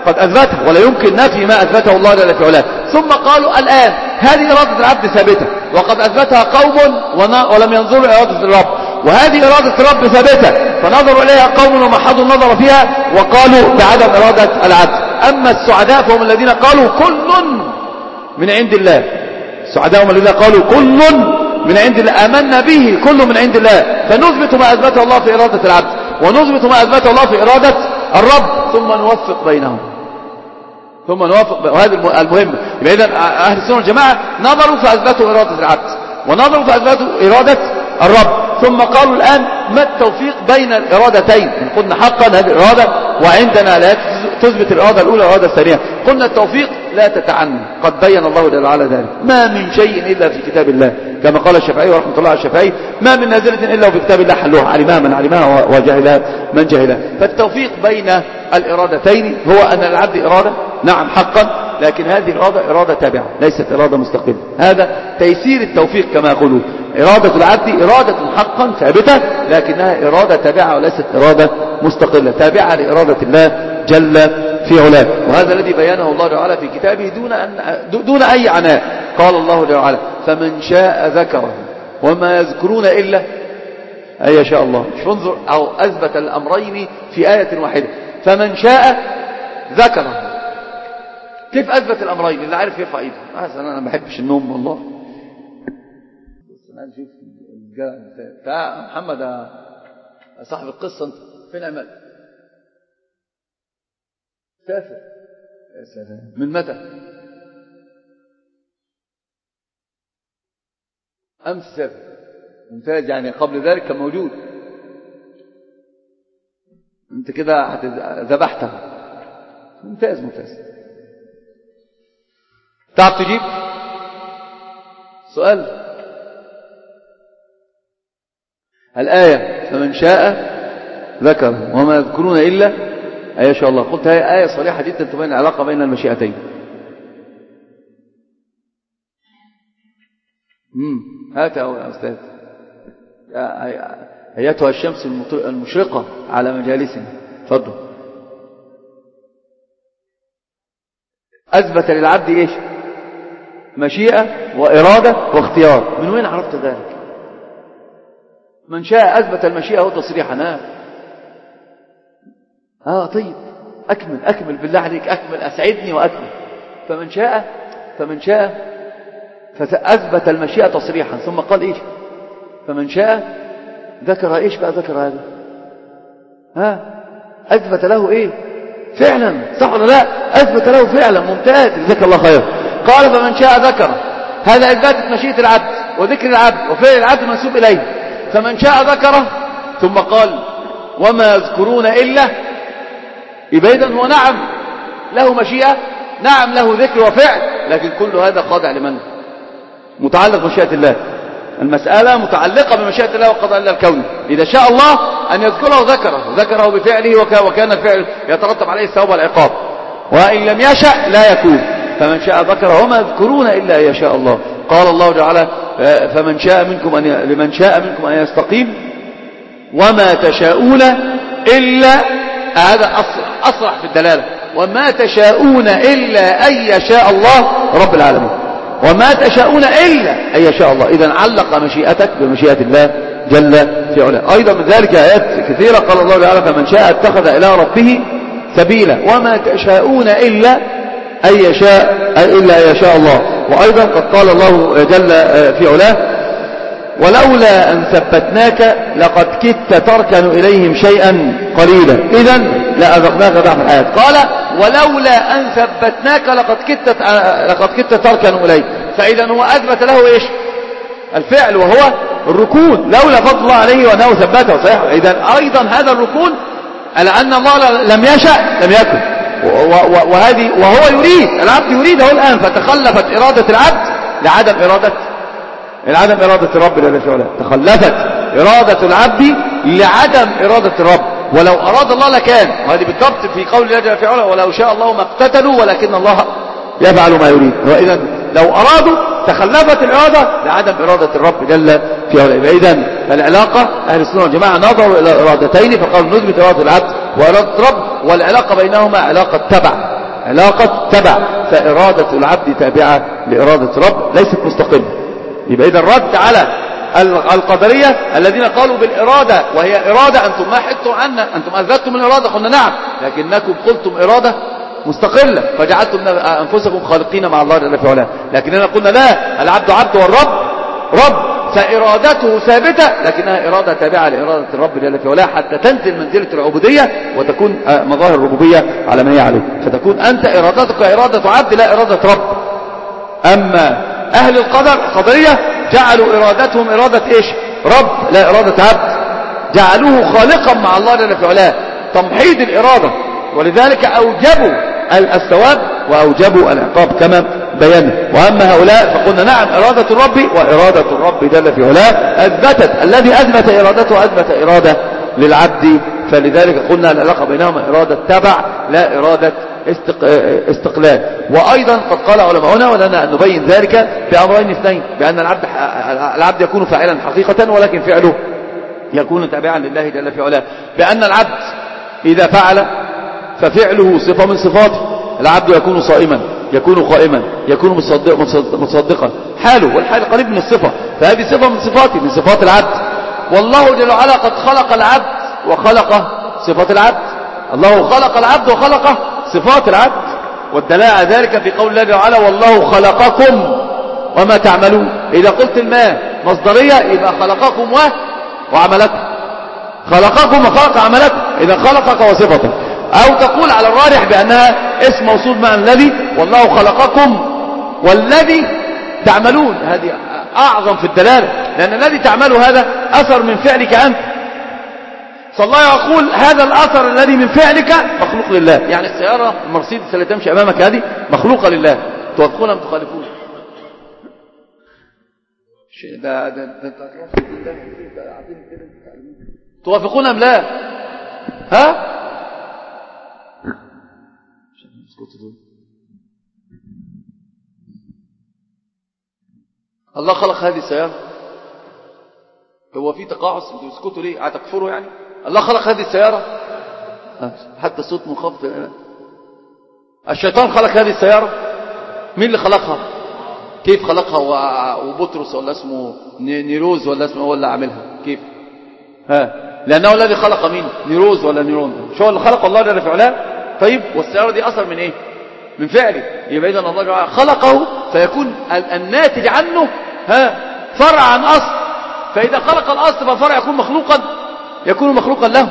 قد أثبتها، ولا يمكن نفي ما أثبته الله جل في علاه. ثم قالوا الآن هذه إرادة العبد ثابتة وقد أثبتها قوم ولم ينظروا إلى إرادة الرب، وهذه إرادة الرب ثابتة فنظروا إليها قوم ومحضوا النظر فيها وقالوا بعدم إرادة العبد. أما السعداء فهم الذين قالوا كل من عند الله، السعداء هم الذين قالوا كل من عند الله، آمنا به كل من عند الله، فنثبت ما أثبته الله في إرادة العبد ونثبت ما أثبته الله في إرادة الرب ثم نوفق بينهم، ثم نوفق. وهذا المهم. يبقى إذن أهل السنة والجماعة نظروا فأثبتوا إرادة العبد ونظروا فأثبتوا إرادة الرب، ثم قالوا الآن ما التوفيق بين الإرادتين؟ إن قلنا حقا هذه الإرادة وعندنا لا تثبت الإرادة الأولى والإرادة الثانية، قلنا التوفيق لا تتعني، قد بين الله جل وعلا ذلك. ما من شيء إلا في كتاب الله، كما قال الشافعي ورحمة الله على الشافعي: ما من نازلة إلا في كتاب الله حلوها، علمها من علمها وجهلها من جهلها. فالتوفيق بين الإرادتين هو أن العبد إرادة نعم حقا، لكن هذه الإرادة إرادة تابعة ليست إرادة مستقلة. هذا تيسير التوفيق كما يقولون. إرادة العبد إرادة حقا ثابتة لكنها إرادة تابعة وليست إرادة مستقلة، تابعة لإرادة الله جل في علاه. وهذا الذي بيانه الله تعالى في كتابه دون أن دون أي عناء. قال الله تعالى: فمن شاء ذكره وما يذكرون إلا أن يشاء الله. انظر، أو أثبت الأمرين في آية واحدة. فمن شاء ذكره. كيف أثبت الأمرين؟ اللي عارف يرفع إيده. أنا ما بحبش النوم والله. أنا شوف تعال محمد صاحب القصة، أنت فين عمال؟ سافر. يا سلام. من متى؟ أمس سافر. ممتاز، يعني قبل ذلك كان موجود. أنت كده ذبحته. ممتاز ممتاز. تعرف تجيب سؤال؟ الآية فمن شاء ذكر وما يذكرون إلا أن يشاء الله. قلت هي آية صريحة جدا تبين العلاقة بين المشيئتين. امم هات يا أستاذ. أيتها الشمس المشرقة على مجالسنا. تفضل. أثبت للعبد إيش؟ مشيئة وإرادة واختيار. من وين عرفت ذلك؟ من شاء أثبت المشيئة وتصريحا. آه. آه طيب أكمل أكمل بالله عليك، أكمل أسعدني وأكمل. فمن شاء فمن شاء فأثبت المشيئة تصريحا ثم قال إيش؟ فمن شاء ذكر إيش بقى ذكر هذا؟ ها أثبت له إيه؟ فعلا، صح ولا لا؟ أثبت له فعلا. ممتاز، جزاك الله خير. قال فمن شاء ذكر. هذا إثبات مشيئة العبد وذكر العبد وفعل العبد منسوب إليه. فمن شاء ذكره ثم قال وما يذكرون إلا. يبقى إذن هو نعم له مشيئة، نعم له ذكر وفعل، لكن كل هذا خاضع لمن؟ متعلق بمشيئة الله. المسألة متعلقة بمشيئة الله وقضاء الله الكوني. إذا شاء الله أن يذكره ذكره ذكره بفعله، وكان الفعل يترتب عليه الثواب والعقاب. وإن لم يشأ لا يكون. فمن شاء ذكره وما يذكرون إلا أن يشاء الله. قال الله تعالى: فمن شاء منكم أن ي... لمن شاء منكم أن يستقيم وما تشاءون إلا. هذا أصرح, أصرح في الدلالة. وما تشاءون إلا أن يشاء الله رب العالمين. وما تشاءون إلا أن يشاء الله. إذن علق مشيئتك بمشيئة الله جل في علاه. أيضا من ذلك آيات كثيرة. قال الله تعالى: فمن شاء اتخذ إلى ربه سبيلا وما تشاءون إلا أن يشاء إلا أن يشاء الله. وأيضا قد قال الله جل في علاه: ولولا أن ثبتناك لقد كدت تركن إليهم شيئا قليلا إذن لأذقناك بعض الآيات. قال: ولولا أن ثبتناك لقد كدت لقد كدت تركن إليه. فإذا هو أثبت له إيش؟ الفعل، وهو الركون. لولا فضل الله عليه وأنه ثبته. صحيح. إذن أيضا هذا الركون على أن الله لم يشأ لم يكن. وهذه وهو يريد، العبد يريده الآن، فتخلفت إرادة العبد لعدم إرادة لعدم إرادة الرب جل في علاه. تخلفت إرادة العبد لعدم إرادة الرب. ولو أراد الله لكان. وهذه بالضبط في قول الله جل في علاه: ولو شاء الله ما اقتتلوا ولكن الله يفعل ما يريد. وإذا لو أرادوا تخلفت الإرادة لعدم إرادة الرب جل في علاه. إذا العلاقة أهل السنة والجماعة نظروا إلى إرادتين فقالوا نثبت إرادة العبد وإرادة الرب، والعلاقة بينهما علاقة تبع علاقة تبع، فإرادة العبد تابعة لإرادة الرب ليست مستقلة. يبقى إذا الرد على القدرية الذين قالوا بالإرادة وهي إرادة، أنتم ما حدتم عنا، أنتم أثبتتم الإرادة، قلنا نعم، لكنكم قلتم إرادة مستقلة فجعلتم أنفسكم خالقين مع الله جل في علاه. لكننا قلنا لا، العبد عبد والرب رب، فإرادته ثابتة لكنها إرادة تابعة لإرادة الرب جل في علاه حتى تنزل منزلة العبودية وتكون مظاهر الربوبية على ما هي عليه، فتكون أنت إرادتك إرادة عبد لا إرادة رب. أما أهل القدر القدرية جعلوا إرادتهم إرادة إيش؟ رب لا إرادة عبد، جعلوه خالقا مع الله جل في علاه، تمحيض الإرادة، ولذلك أوجبوا الثواب وأوجبوا العقاب كما بينا. وأما هؤلاء فقلنا نعم، إرادة الرب وإرادة الرب جل في علاه أثبتت، الذي أثبت إرادته أثبت إرادة للعبد، فلذلك قلنا العلاقة بينهما إرادة تبع لا إرادة استقلال. وأيضا قد قال علماؤنا ولنا أن نبين ذلك بأمرين اثنين، بأن العبد العبد يكون فاعلا حقيقة ولكن فعله يكون تابعا لله جل في علاه، بأن العبد إذا فعل ففعله صفة من صفاته، العبد يكون صائما، يكون قائما، يكون مصدق مصدقا، حاله والحال قريب من الصفة، فهذه صفة من صفاته من صفات العبد. والله جل وعلا قد خلق العبد وخلق صفات العبد، الله خلق العبد وخلق صفات العبد، والدلاله على ذلك في قول الله جل وعلا والله خلقكم وما تعملون. إذا قلت الماء مصدرية يبقى خلقكم و... وعملكم، خلقكم وخلق عملكم، إذا خلقك وصفتك. أو تقول على الراجح بأنها اسم موصول مع الذي، والله خلقكم والذي تعملون، هذه أعظم في الدلالة، لأن الذي تعمله هذا أثر من فعلك أنت، فالله يقول هذا الأثر الذي من فعلك مخلوق لله. يعني السيارة المرسيدس التي تمشي أمامك هذه مخلوقة لله، توافقون أم تخالفون؟ ده ده ده توافقون أم لا؟ ها؟ الله خلق هذه السيارة، هو في تقاعس؟ انتوا تسكتوا ليه؟ هتكفروا يعني؟ الله خلق هذه السيارة، حتى الصوت منخفض الآن. الشيطان خلق هذه السيارة، مين اللي خلقها؟ كيف خلقها؟ وبطرس ولا اسمه نيروز ولا اسمه هو اللي عاملها؟ كيف؟ ها؟ لأنه الذي خلق مين؟ نيروز ولا نيرون؟ شو اللي خلق الله جل في علاه؟ طيب والسيارة دي أثر من إيه؟ من فعله. يبقى إذن الله جل خلقه فيكون الناتج عنه ها فرع عن أصل، فإذا خلق الأصل فالفرع يكون مخلوقا، يكون مخلوقا له.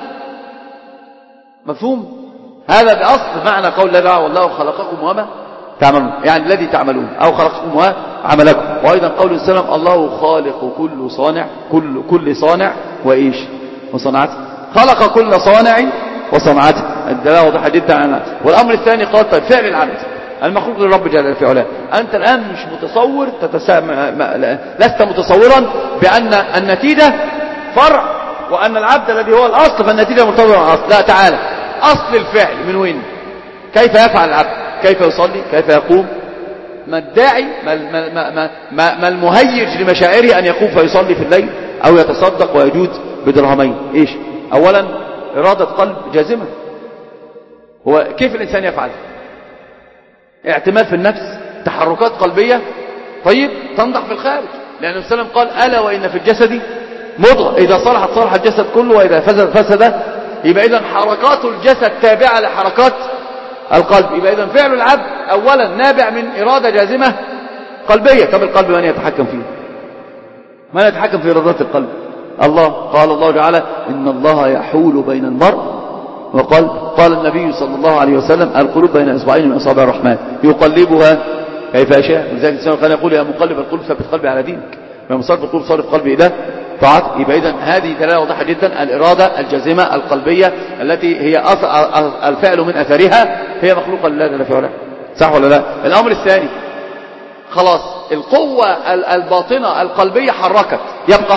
مفهوم؟ هذا بأصل معنى قول الله والله خلقكم وما تعملون، يعني الذي تعملون أو خلقكم وعملكم. وأيضا قول السلام الله خالق كل صانع، كل كل صانع وإيش وصنعته، خلق كل صانع وصنعته، الدلاله واضحه جدا عنها. والامر الثاني قال طيب فعل العبد المخلوق للرب جل في علاه، انت الان مش متصور تتسام... لست متصورا بان النتيجه فرع وان العبد الذي هو الاصل فالنتيجه مرتبطه مع الاصل. لا، تعالى اصل الفعل من وين؟ كيف يفعل العبد؟ كيف يصلي؟ كيف يقوم؟ ما الداعي ما, ما, ما, ما, ما المهيج لمشاعره ان يقوم فيصلي في الليل او يتصدق ويجود بدرهمين؟ ايش؟ اولا إرادة قلب جازمة. هو كيف الإنسان يفعل؟ اعتماد في النفس، تحركات قلبية طيب تنضح في الخارج، لأن النبي صلى الله عليه وسلم قال ألا وإن في الجسد مضغة إذا صلحت صلح الجسد كله وإذا فسد فسد. يبقى إذن حركات الجسد تابعة لحركات القلب. يبقى إذن فعل العبد أولا نابع من إرادة جازمة قلبية. طب القلب من يتحكم فيه؟ من يتحكم في إرادات القلب؟ الله. قال الله تعالى إن الله يحول بين المرء وقلب. قال النبي صلى الله عليه وسلم القلوب بين إصبعين من أصابع الرحمن يقلبها كيف يشاء. لذلك الإنسان كان يقول يا مقلب القلوب ثبت قلبي على دينك، يا مصرف القلوب صرف قلبي إلى طاعتك. يبقى إذن هذه دلالة واضحة جدا، الإرادة الجازمة القلبية التي هي الفعل من أثرها هي مخلوقة لله جل في علاه. صح ولا لا؟ الأمر الثاني خلاص القوة الباطنة القلبية حركت، يبقى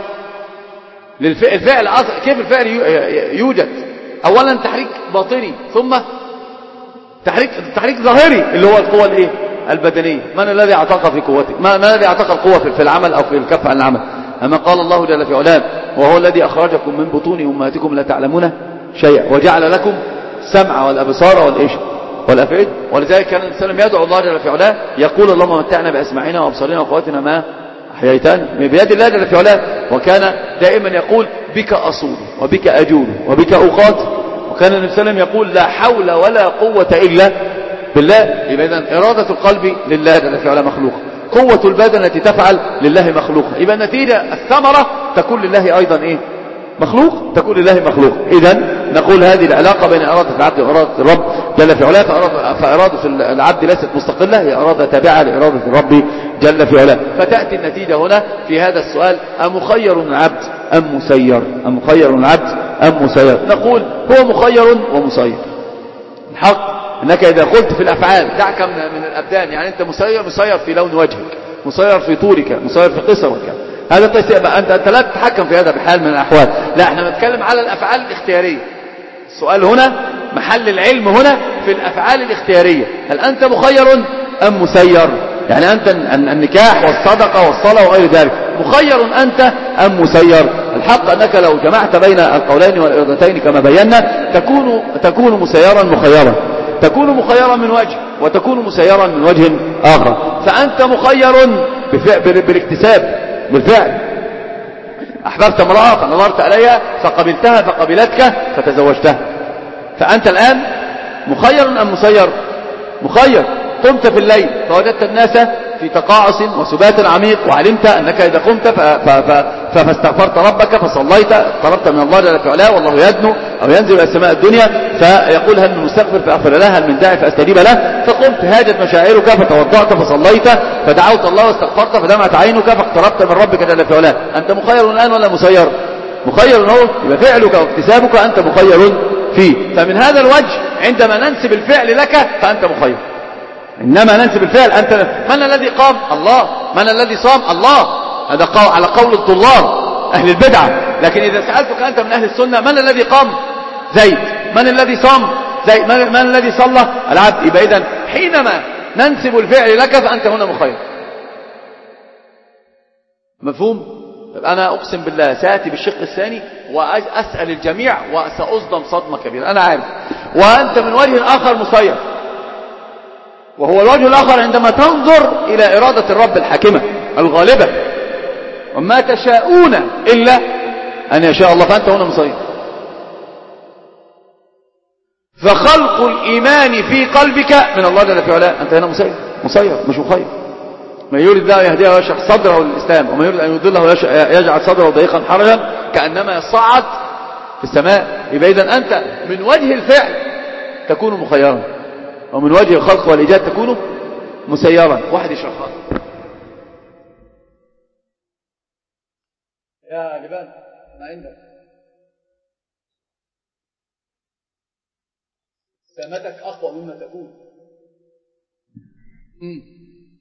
للفعل كيف الفعل يوجد؟ اولا تحريك باطني ثم تحريك تحريك ظاهري اللي هو القوة الايه البدنية. من الذي اعتق في قوته؟ ما الذي اعتق القوة في العمل او في الكف عن العمل؟ اما قال الله جل في علاه وهو الذي اخرجكم من بطون امهاتكم لا تعلمون شيئا وجعل لكم السمع والابصار والايش والأفئدة. ولذلك كان النبي صلى الله عليه وسلم يدعو الله جل في علاه يقول اللهم متعنا بأسماعنا وأبصارنا وقواتنا ما أحييتنا، بيد الله جل في علاه. وكان دائما يقول بك أصول وبك أجول وبك أقاتل. وكان النبي صلى الله عليه وسلم يقول لا حول ولا قوة إلا بالله. يبقى إذن إرادة القلب لله جل في علاه مخلوقة، قوة البدن التي تفعل لله مخلوقة. يبقى النتيجة الثمرة تكون لله أيضا إيه؟ مخلوق، تكون لله مخلوق. إذن نقول هذه العلاقة بين إرادة العبد وإرادة الرب جل في علاه. فإرادة العبد ليست مستقلة، هي إرادة تابعة لإرادة الرب جل في علاه. فتأتي النتيجة هنا في هذا السؤال أمخير العبد أم مسير؟ أمخير العبد أم مسير؟ نقول هو مخير ومسير. الحق انك اذا قلت في الافعال دعك من الابدان، يعني انت مسير مسير في لون وجهك، مسير في طولك، مسير في قصرك، هذا تسير. انت انت لا تتحكم في هذا بحال من الاحوال. لا، احنا بنتكلم على الافعال الاختياريه. السؤال هنا محل العلم هنا في الافعال الاختياريه، هل انت مخير ام مسير؟ يعني انت النكاح والصدقه والصلاه وغير ذلك مخير انت ام مسير؟ الحق انك لو جمعت بين القولين والارادتين كما بينا تكون تكون مسيرا مخيرا، تكون مخيرا من وجه وتكون مسيرا من وجه آخر. فأنت مخير بالاكتساب بالفعل. أحببت امرأة فنظرت إليها فقبلتها فقبلتك فتزوجتها، فأنت الآن مخير أم مسير؟ مخير. قمت في الليل فوجدت الناس في تقاعس وسبات عميق، وعلمت أنك إذا قمت فاستغفرت ربك فصليت اقتربت من الله جل وعلا، والله يدنو أو ينزل إلى السماء الدنيا فيقول هل من مستغفر فأغفر له، هل من داعي فأستجيب له. فقمت هاجت مشاعرك فتوضأت فصليت فدعوت الله واستغفرت فدمعت عينك فاقتربت من ربك جل وعلا. أنت مخير الآن ولا مسير؟ مخير هو. يبقى فعلك واكتسابك أنت مخير فيه. فمن هذا الوجه عندما ننسب الفعل لك فأنت مخير. إنما ننسب الفعل أنت. من الذي قام؟ الله. من الذي صام؟ الله. هذا على قول الضلال أهل البدعة. لكن إذا سألتك أنت من أهل السنة من الذي قام؟ زيد. من الذي صام؟ زيد. من, من الذي صلى؟ العبد. يبقى إذن حينما ننسب الفعل لك فأنت هنا مخير. مفهوم؟ أنا أقسم بالله سأتي بالشق الثاني وأسأل الجميع وسأصدم صدمة كبيرة، أنا عارف. وأنت من وجه آخر مسير، وهو الوجه الآخر عندما تنظر إلى إرادة الرب الحاكمة الغالبة، وما تشاءون إلا أن يشاء الله، فأنت هنا مسير. فخلق الإيمان في قلبك من الله جل وعلا، أنت هنا مسير مسير مش مخير. من يريد الله يهديه ويشرح صدره للإسلام، ومن يريد أن يضله يجعل صدره ضيقا حرجا كأنما يصعد في السماء. يبقى إذن أنت من وجه الفعل تكون مخيرا، ومن وجه الخلق والإيجاد تكون مسيرا. واحد يشرحها يا لبان ما عندك سمتك أقوى مما تكون. مم.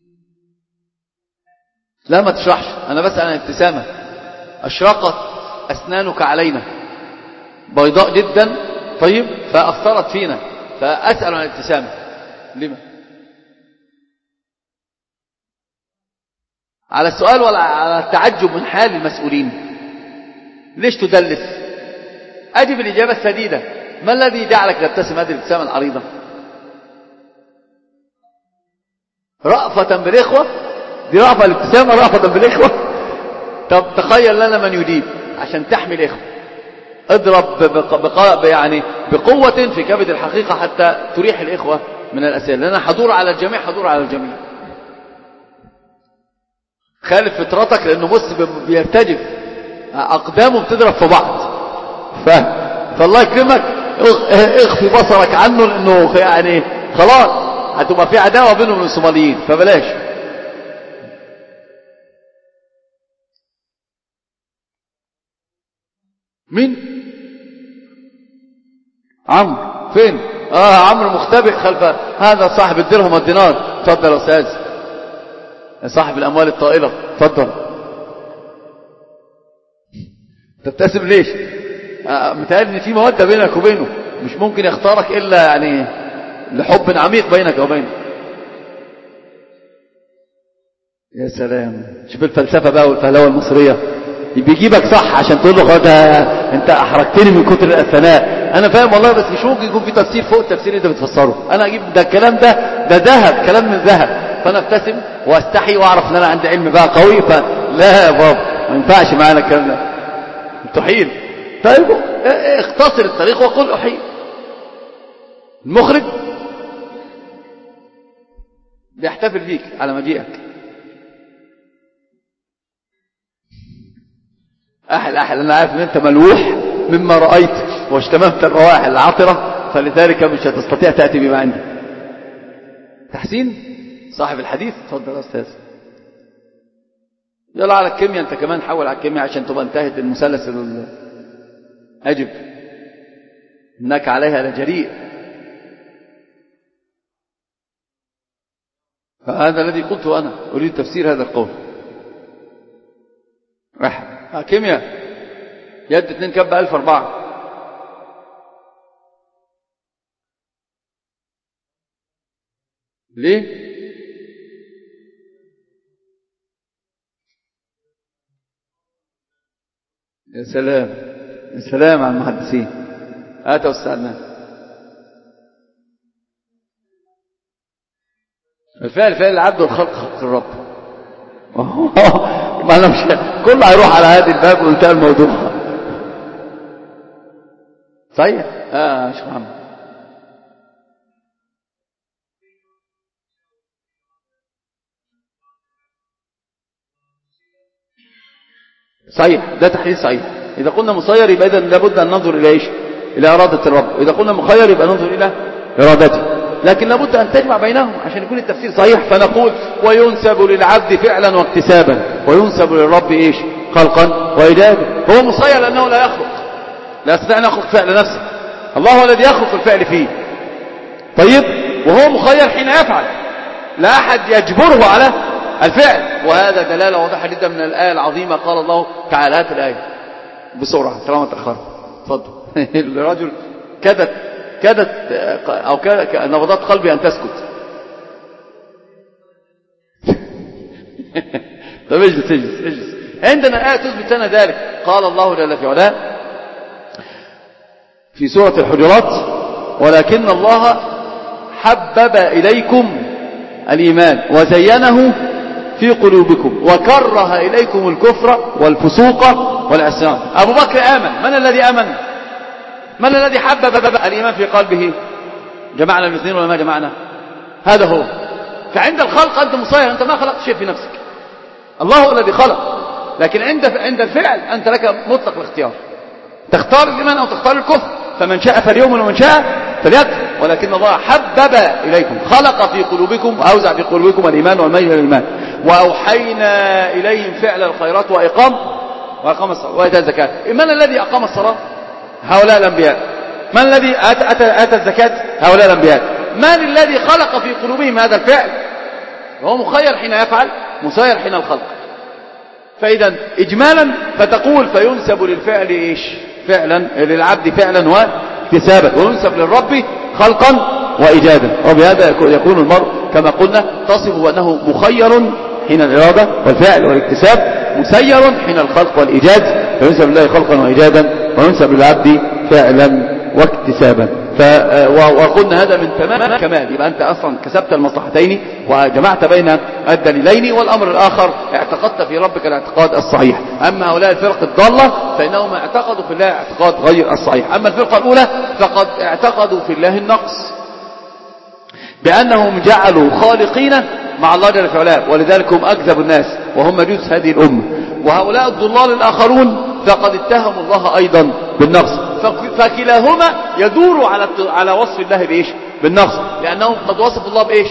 لا ما تشرحش، أنا بس عن ابتسامة. أشرقت أسنانك علينا بيضاء جدا، طيب، فأثرت فينا، فأسأل عن الابتسامة. لما؟ على السؤال ولا على التعجب من حال المسؤولين؟ ليش تدلس؟ أجب الإجابة السديدة. ما الذي جعلك تبتسم هذه الابتسامة العريضة؟ رأفة بالإخوة؟ دي رأفة الابتسامة، رأفة بالإخوة. طب تخيل لنا من يجيب عشان تحمي الإخوة. اضرب بق... يعني بقوة في كبد الحقيقة حتى تريح الإخوة من الأسئلة، لأنها حضور على الجميع، حضور على الجميع. خالف فطرتك، لأنه بص بيرتجف أقدامه بتضرب في بعض. ف... فالله يكرمك اخفي بصرك عنه، لأنه يعني خلاص هتبقى في عداوة بينهم وبين الصوماليين، فبلاش. مين؟ عمرو. فين؟ اه عمرو مختبئ خلف هذا صاحب الدرهم والدينار. تفضل يا استاذ، صاحب الاموال الطائله، تفضل. تبتسم ليش؟ آه متهيألي ان في موده بينك وبينه، مش ممكن يختارك الا يعني لحب عميق بينك وبينه. يا سلام، شوف الفلسفه بقى والفهلوه المصريه. بيجيبك صح عشان تقول له ده انت احرجتني من كتر الثناء. انا فاهم والله، بس مش ممكن يكون في تفسير فوق التفسير اللي انت بتفسره. انا اجيب ده الكلام ده ده ذهب، كلام من ذهب، فانا ابتسم واستحي واعرف ان انا عندي علم بقى قوي. فلا يا بابا ما ينفعش معانا الكلام ده، تحيل. طيب اختصر الطريق وقل احيل. المخرج بيحتفل بيك على مجيئك. أحل أحل أنا عارف أن أنت ملوح مما رأيت واشتممت الروائح العطرة، فلذلك مش هتستطيع تأتي بما عندي. تحسين صاحب الحديث، تفضل يا أستاذ. يلا على الكيمياء أنت كمان، حول على الكيمياء عشان تبقى انتهت المثلث. أجب إنك عليها لجريء. فهذا الذي قلته أنا، أريد تفسير هذا القول. راح كيمياء يد اتنين كب ألف أربعة. ليه؟ يا سلام يا سلام على المحدثين. آتوا السلام. الفعل فعل العبد والخلق خلق الرب. ما انا مش كله هيروح على هذا الباب وانتهى الموضوع. صحيح. اه يا شيخ محمد. صحيح، ده تحليل صحيح. اذا قلنا مسير يبقى اذا لابد ان ننظر الى ايش؟ الى اراده الرب. واذا قلنا مخير يبقى ننظر الى ارادته، لكن لابد أن تجمع بينهم عشان يكون التفسير صحيح. فنقول وينسب للعبد فعلا واكتسابا، وينسب للرب إيش؟ خلقا وإيجادا. هو مسير لأنه لا يخلق، لا يستطيع أن يخلق فعل نفسه، الله هو الذي يخلق الفعل فيه. طيب وهو مخير حين يفعل، لا أحد يجبره على الفعل. وهذا دلالة واضحة جدا من الآية العظيمة. قال الله تعالى هات الآية بسرعة طالما تأخرت. اتفضل. الرجل كادت كادت أو نبضات قلبي أن تسكت. طب اجلس اجلس اجلس. عندنا آية تثبت لنا ذلك. قال الله جل في علاه في سورة الحجرات ولكن الله حبب إليكم الإيمان وزينه في قلوبكم وكره إليكم الكفر والفسوق والعصيان. أبو بكر آمن. من الذي آمن؟ من الذي حبب الإيمان في قلبه؟ جمعنا الاثنين ولا ما جمعنا؟ هذا هو. فعند الخلق أنت مصير، أنت ما خلقت شيء في نفسك، الله هو الذي خلق. لكن عند عند الفعل أنت لك مطلق الاختيار، تختار الإيمان أو تختار الكفر. فمن شاء فليؤمن ومن شاء فليكفر. ولكن الله حبب إليكم، خلق في قلوبكم وأوزع في قلوبكم الإيمان والميل للإيمان، وأوحينا إليهم فعل الخيرات وإقام وأقام الصلاة وإيتاء الزكاة. من الذي أقام الصلاة؟ هؤلاء الأنبياء. من الذي أتى, أتى, أتى الزكاة؟ هؤلاء الأنبياء. من الذي خلق في قلوبهم هذا الفعل؟ وهو مخير حين يفعل، مسير حين الخلق. فإذا إجمالا فتقول فينسب للفعل إيش؟ فعلا للعبد فعلا واكتسابا، وينسب للرب خلقا وإيجادا. وبهذا يكون المرء كما قلنا تصف بأنه مخير حين الإرادة والفعل والاكتساب، مسير حين الخلق والإيجاد. فينسب لله خلقا وإيجادا وينسب للعبد فعلا واكتسابا. وقلنا هذا من تمام الكمال. يبقى أنت أصلا كسبت المصلحتين وجمعت بين الدليلين. والأمر الآخر اعتقدت في ربك الاعتقاد الصحيح. أما هؤلاء الفرق الضالة فإنهم اعتقدوا في الله اعتقاد غير الصحيح. أما الفرقة الأولى فقد اعتقدوا في الله النقص بأنهم جعلوا خالقين مع الله جل في علاه، ولذلك هم أكذب الناس وهم مجوس هذه الأمة. وهؤلاء الضلال الآخرون فقد اتهموا الله أيضا بالنقص. فكلاهما يدور على على وصف الله بإيش؟ بالنقص، لأنهم قد وصفوا الله بإيش؟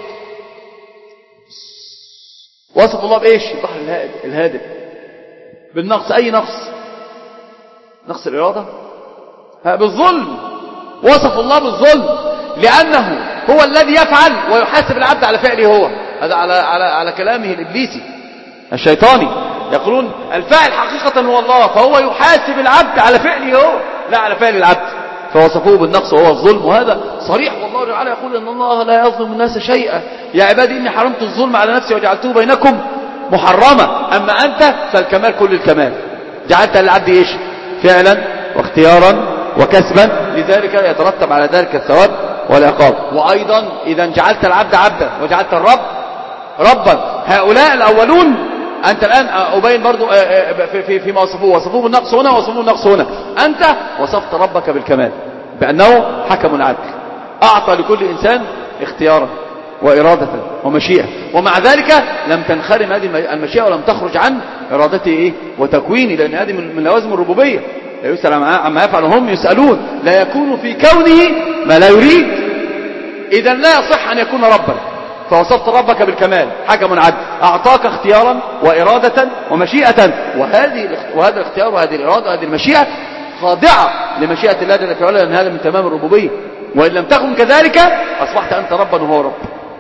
وصفوا الله بإيش؟ البحر الهادئ بالنقص. أي نقص؟ نقص الإرادة، بالظلم. وصفوا الله بالظلم لأنه هو الذي يفعل ويحاسب العبد على فعله هو. هذا على على على كلامه الإبليسي الشيطاني. يقولون الفاعل حقيقة هو الله، فهو يحاسب العبد على فعله هو لا على فعل العبد. فوصفوه بالنقص وهو الظلم. وهذا صريح، والله تعالى يقول إن الله لا يظلم الناس شيئا. يا عبادي إني حرمت الظلم على نفسي وجعلته بينكم محرمة. أما أنت فالكمال كل الكمال. جعلت للعبد إيش؟ فعلا واختيارا وكسبا، لذلك يترتب على ذلك الثواب والعقاب. وأيضا إذا جعلت العبد عبدا وجعلت الرب ربا، هؤلاء الأولون أنت الآن أبين برضو في في فيما وصفوه وصفوه بالنقص هنا وصفوه بالنقص هنا. أنت وصفت ربك بالكمال بأنه حكم عدل، أعطى لكل إنسان اختيارا وإرادة ومشيئة، ومع ذلك لم تنخرم هذه المشيئة ولم تخرج عن إرادته إيه وتكوينه، لأن هذه من لوازم الربوبية. لا يسأل عما يفعل وهم يسألون، لا يكون في كونه ما لا يريد. إذا لا يصح أن يكون ربا، فوصفت ربك بالكمال حكم عدل، أعطاك اختيارا وإرادة ومشيئة، وهذه وهذا الاختيار وهذه الإرادة وهذه المشيئة خاضعة لمشيئة الله جل وعلا، لأن هذا من تمام الربوبية. وإن لم تكن كذلك أصبحت أنت ربا وهو رب.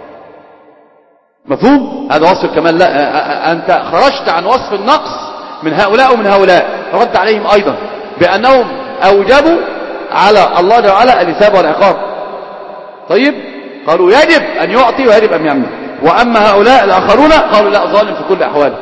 مفهوم؟ هذا وصف الكمال. لا، أنت خرجت عن وصف النقص من هؤلاء ومن هؤلاء، رد عليهم أيضا بأنهم أوجبوا على الله جل وعلا الحساب والعقاب. طيب، قالوا يجب أن يعطي ويجب أن يمنع، وأما هؤلاء الآخرون قالوا لا، ظالم في كل أحواله،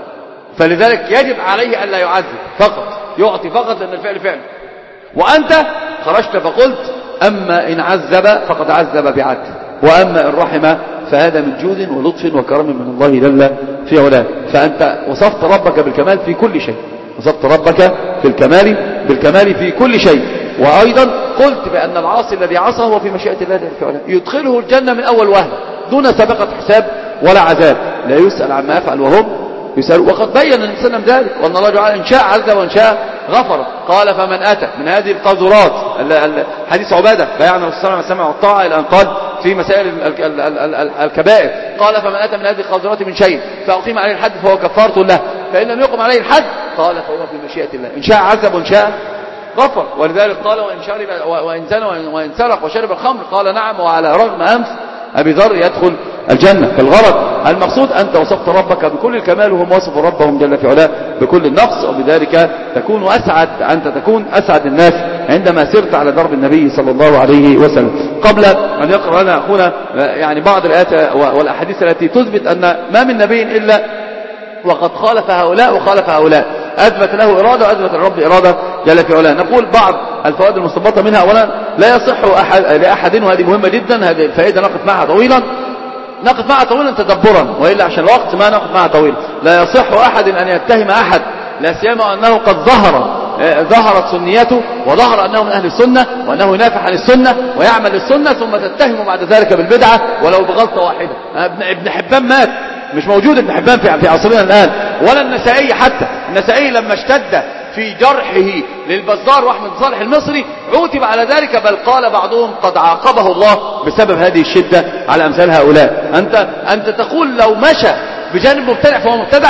فلذلك يجب عليه أن لا يعذب فقط، يعطي فقط لأن الفعل فعل. وأنت خرجت فقلت أما إن عذب فقد عذب بعدل، وأما إن رحم فهذا من جود ولطف وكرم من الله جل في علاه. فأنت وصفت ربك بالكمال في كل شيء، وصفت ربك في الكمال بالكمال في كل شيء. وأيضا قلت بأن العاصي الذي عصى هو في مشيئة الله جل في علاه، يدخله الجنة من أول وهلة دون سابقة حساب ولا عذاب، لا يسأل عما يفعل وهم يسألون. وقد بين النبي صلى الله عليه وسلم ذلك، وأن الله تعالى إن شاء عذب وإن شاء غفر. قال فمن أتى من هذه القاذورات، حديث عبادة بيعنا الرسول صلى الله عليه وسلم والطاعة إلى أن قال في مسائل الكبائر، قال فمن أتى من هذه القاذورات من شيء فأقيم عليه الحد فهو كفارة له، فإن لم يقم عليه الحد قال فهو في مشيئة الله، إن شاء عذب وإن شاء غفر. ولذلك قال وإن شرب وإن زنى وإن سرق وشرب الخمر قال نعم وعلى رغم أنف أبي ذر يدخل الجنة. فالغرض المقصود أنت وصفت ربك بكل الكمال وهم وصفوا ربهم جل في علاه بكل النقص، وبذلك تكون أسعد، أنت تكون أسعد الناس عندما سرت على درب النبي صلى الله عليه وسلم. قبل أن يقرأ لنا أخونا يعني بعض الآيات والأحاديث التي تثبت أن ما من نبي إلا وقد خالف هؤلاء وخالف هؤلاء، أثبت له إرادة وأثبت الرب إرادة جل في علاه. نقول بعض الفوائد المستنبطة منها. أولا، لا يصح أحد لأحد، وهذه مهمة جدا، هذه الفائدة نقف معها طويلا نقف معها طويلا تدبرا، وإلا عشان الوقت ما نقف معها طويلا. لا يصح أحد أن يتهم أحد، لا سيما أنه قد ظهر ظهرت سنيته وظهر أنه من أهل السنة وأنه ينافح عن السنة ويعمل السنة، ثم تتهم بعد ذلك بالبدعة ولو بغلطة واحدة. ابن حبان مات، مش موجود ابن حبان في عصرنا الآن، ولا النسائي حتى. النسائي لما اشتد في جرحه للبزار واحمد صالح المصري عوتب على ذلك، بل قال بعضهم قد عاقبه الله بسبب هذه الشدة على أمثال هؤلاء. أنت, أنت تقول لو مشى بجانب مبتدع فهو مبتدع،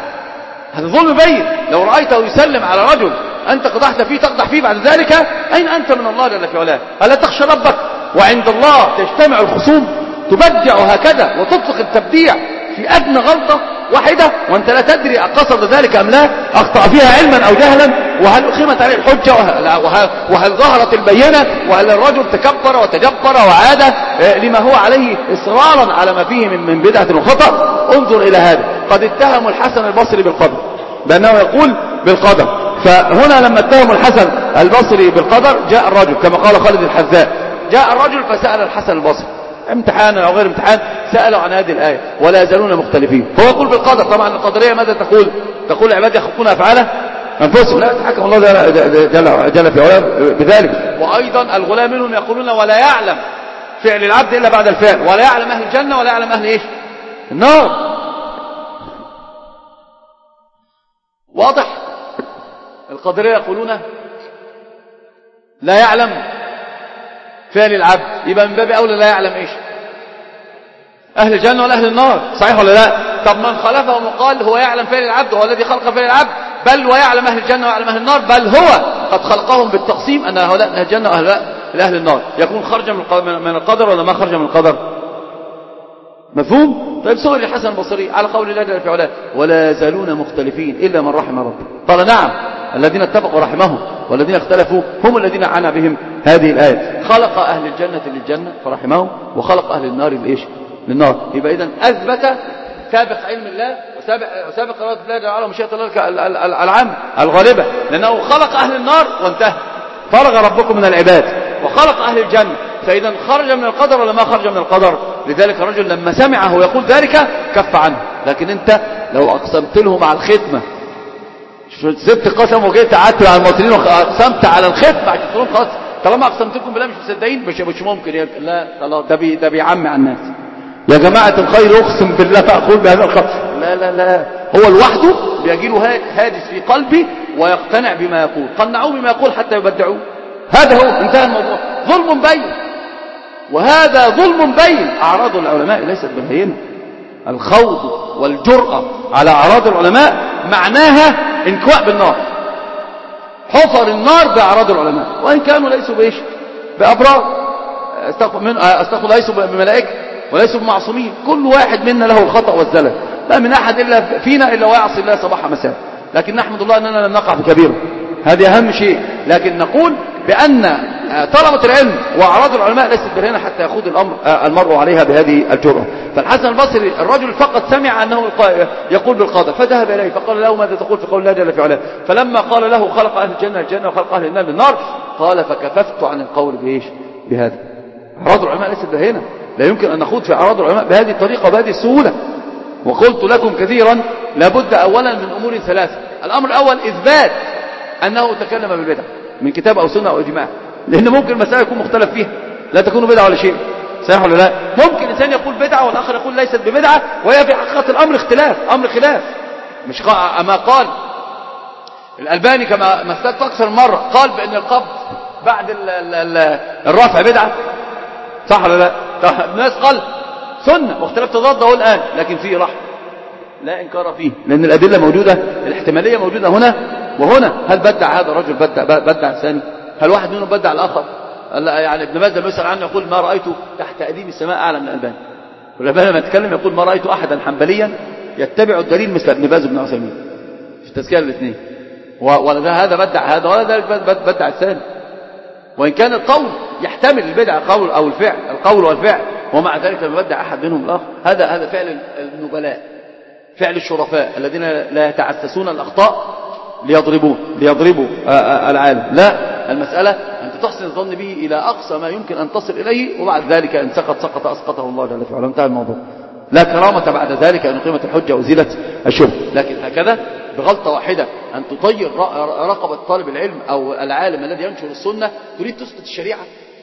هذا ظلم بين. لو رأيته يسلم على رجل أنت قدحت فيه تقدح فيه بعد ذلك، أين أنت من الله جل في علاه؟ ألا تخشى ربك؟ وعند الله تجتمع الخصوم تبدع هكذا وتطلق التبديع في أدنى غلطة واحدة وأنت لا تدري أقصد ذلك أم لا، أخطأ فيها علما أو جهلا، وهل أقيمت عليه الحجة وهل, وهل ظهرت البينة، وهل الرجل تكبر وتجبر وعاد لما هو عليه إصرارا على ما فيه من, من بدعة وخطأ. انظر إلى هذا، قد اتهموا الحسن البصري بالقدر بأنه يقول بالقدر. فهنا لما اتهموا الحسن البصري بالقدر جاء الرجل كما قال خالد الحذاء، جاء الرجل فسأل الحسن البصري امتحان أو غير امتحان، سألوا عن هذه الآية ولا يزالون مختلفين، هو يقول بالقدر. طبعا القدرية ماذا تقول؟ تقول العباد يخلقون أفعاله أنفسهم، لا يتحكم الله جل, جل, جل في علاه بذلك. وأيضا الغلاة منهم يقولون ولا يعلم فعل العبد إلا بعد الفعل، ولا يعلم أهل الجنة ولا يعلم أهل إيش؟ النار. واضح؟ القدرية يقولون لا يعلم فعل العبد، يبقى من باب أولى لا يعلم إيش؟ أهل الجنة ولا أهل النار، صحيح ولا لا؟ طب من خلفهم وقال هو يعلم فعل العبد، هو الذي خلق فعل العبد، بل ويعلم أهل الجنة ويعلم أهل النار، بل هو قد خلقهم بالتقسيم أن هؤلاء أهل الجنة وأهل أهل النار، يكون خرج من القدر ولا ما خرج من القدر؟ مفهوم؟ طيب سؤال الحسن البصري على قول الله جل في علاه ولا يزالون مختلفين إلا من رحم ربه، قال نعم الذين اتفقوا رحمهم والذين اختلفوا هم الذين عنا بهم هذه الآية. خلق أهل الجنة للجنة فرحمهم، وخلق أهل النار لإيش؟ للنار. يبقى إذن أثبت سابق علم الله وسابق وسابق إرادة الله تعالى ومشيئة الله العامة الغالبة، لأنه خلق أهل النار وانتهى. فرغ ربكم من العباد وخلق أهل الجنة، فإذا خرج من القدر ولا ما خرج من القدر؟ لذلك الرجل لما سمعه يقول ذلك كف عنه. لكن أنت لو أقسمت لهم على الختمة، سبت قسم وجيت قعدت مع المواطنين وأقسمت على الختمة عشان تقول لهم خلاص طالما أقسمت لكم بالله مش مصدقين، مش مش ممكن يا لا خلاص ده بي ده بيعمي على الناس. يا جماعة الخير أقسم بالله فأقول بهذا الخير. لا لا لا، هو لوحده بيجي له هاجس في قلبي ويقتنع بما يقول. قنعوه بما يقول حتى يبدعوه. هذا هو انتهى الموضوع. ظلم بين، وهذا ظلم بين. أعراض العلماء ليست بالهينة. الخوض والجرأة على أعراض العلماء معناها انكواء بالنار، حفر النار بأعراض العلماء، وإن كانوا ليسوا بإيش؟ بأبرار، استغفر ليسوا بملائكة وليسوا بمعصومين. كل واحد منا له الخطأ والزلل، لا من أحد إلا فينا إلا ويعصي الله صباح مساء، لكن نحمد الله أننا لم نقع في كبيره، هذه أهم شيء. لكن نقول بأن طلبة العلم وأعراض العلماء ليست برهنة حتى يخوض الأمر المرء عليها بهذه الجرأة. فالحسن البصري الرجل فقط سمع أنه يقول بالقدر فذهب إليه فقال له ماذا تقول في قول الله جل في علاه؟ فلما قال له خلق أهل الجنة الجنة وخلق أهل النار للنار، قال فكففت عن القول بإيش؟ بهذا. أعراض العلماء ليست برهنة، لا يمكن أن نخوض في أعراض العلماء بهذه الطريقة وبهذه السهولة. وقلت لكم كثيرا لابد أولا من أمور ثلاثة. الأمر الأول إثبات أنه تكلم بالبدع من كتاب أو سنة أو إجماع، لأن ممكن المسألة يكون مختلف فيها، لا تكون بدعة ولا شيء، صحيح ولا لا؟ ممكن إنسان يقول بدعة والآخر يقول ليست ببدعة، وهي في حقيقة الأمر اختلاف، أمر خلاف. مش أما قال الألباني كما مثلت أكثر من مرة، قال بأن القبض بعد ال ال ال الرفع بدعة، صح ولا لا؟ الناس قال سنة واختلاف تضاده الآن، لكن فيه رحمة لا إنكار فيه، لأن الأدلة موجودة، الاحتمالية موجودة هنا وهنا. هل بدع هذا الرجل بدع بدع الثاني؟ هل واحد منهم بدع الآخر؟ يعني ابن باز لما يسأل عنه يقول ما رأيت تحت أديم السماء أعلى من الألباني. والألباني لما يتكلم يقول ما رأيت أحدا حنبليا يتبع الدليل مثل ابن باز وابن عثيمين في التزكية الاثنين. ولا هذا بدع هذا ولا ذلك بدع الثاني، وإن كان القول يحتمل البدع القول أو الفعل، القول والفعل، ومع ذلك لما بدع أحد منهم الآخر. هذا هذا فعل النبلاء، فعل الشرفاء الذين لا يتعسسون الأخطاء ليضربون ليضربوا العالم. لا، المسألة أنت تحسن الظن به إلى أقصى ما يمكن أن تصل إليه، وبعد ذلك إن سقط سقط أسقطه الله جل وعلا، انتهى الموضوع. لا كرامة بعد ذلك أن قيمة الحجة وزيلت الشبهة. لكن هكذا بغلطة واحدة أن تطير رقبة طالب العلم أو العالم الذي ينشر السنة، تريد تسقط الشريعة.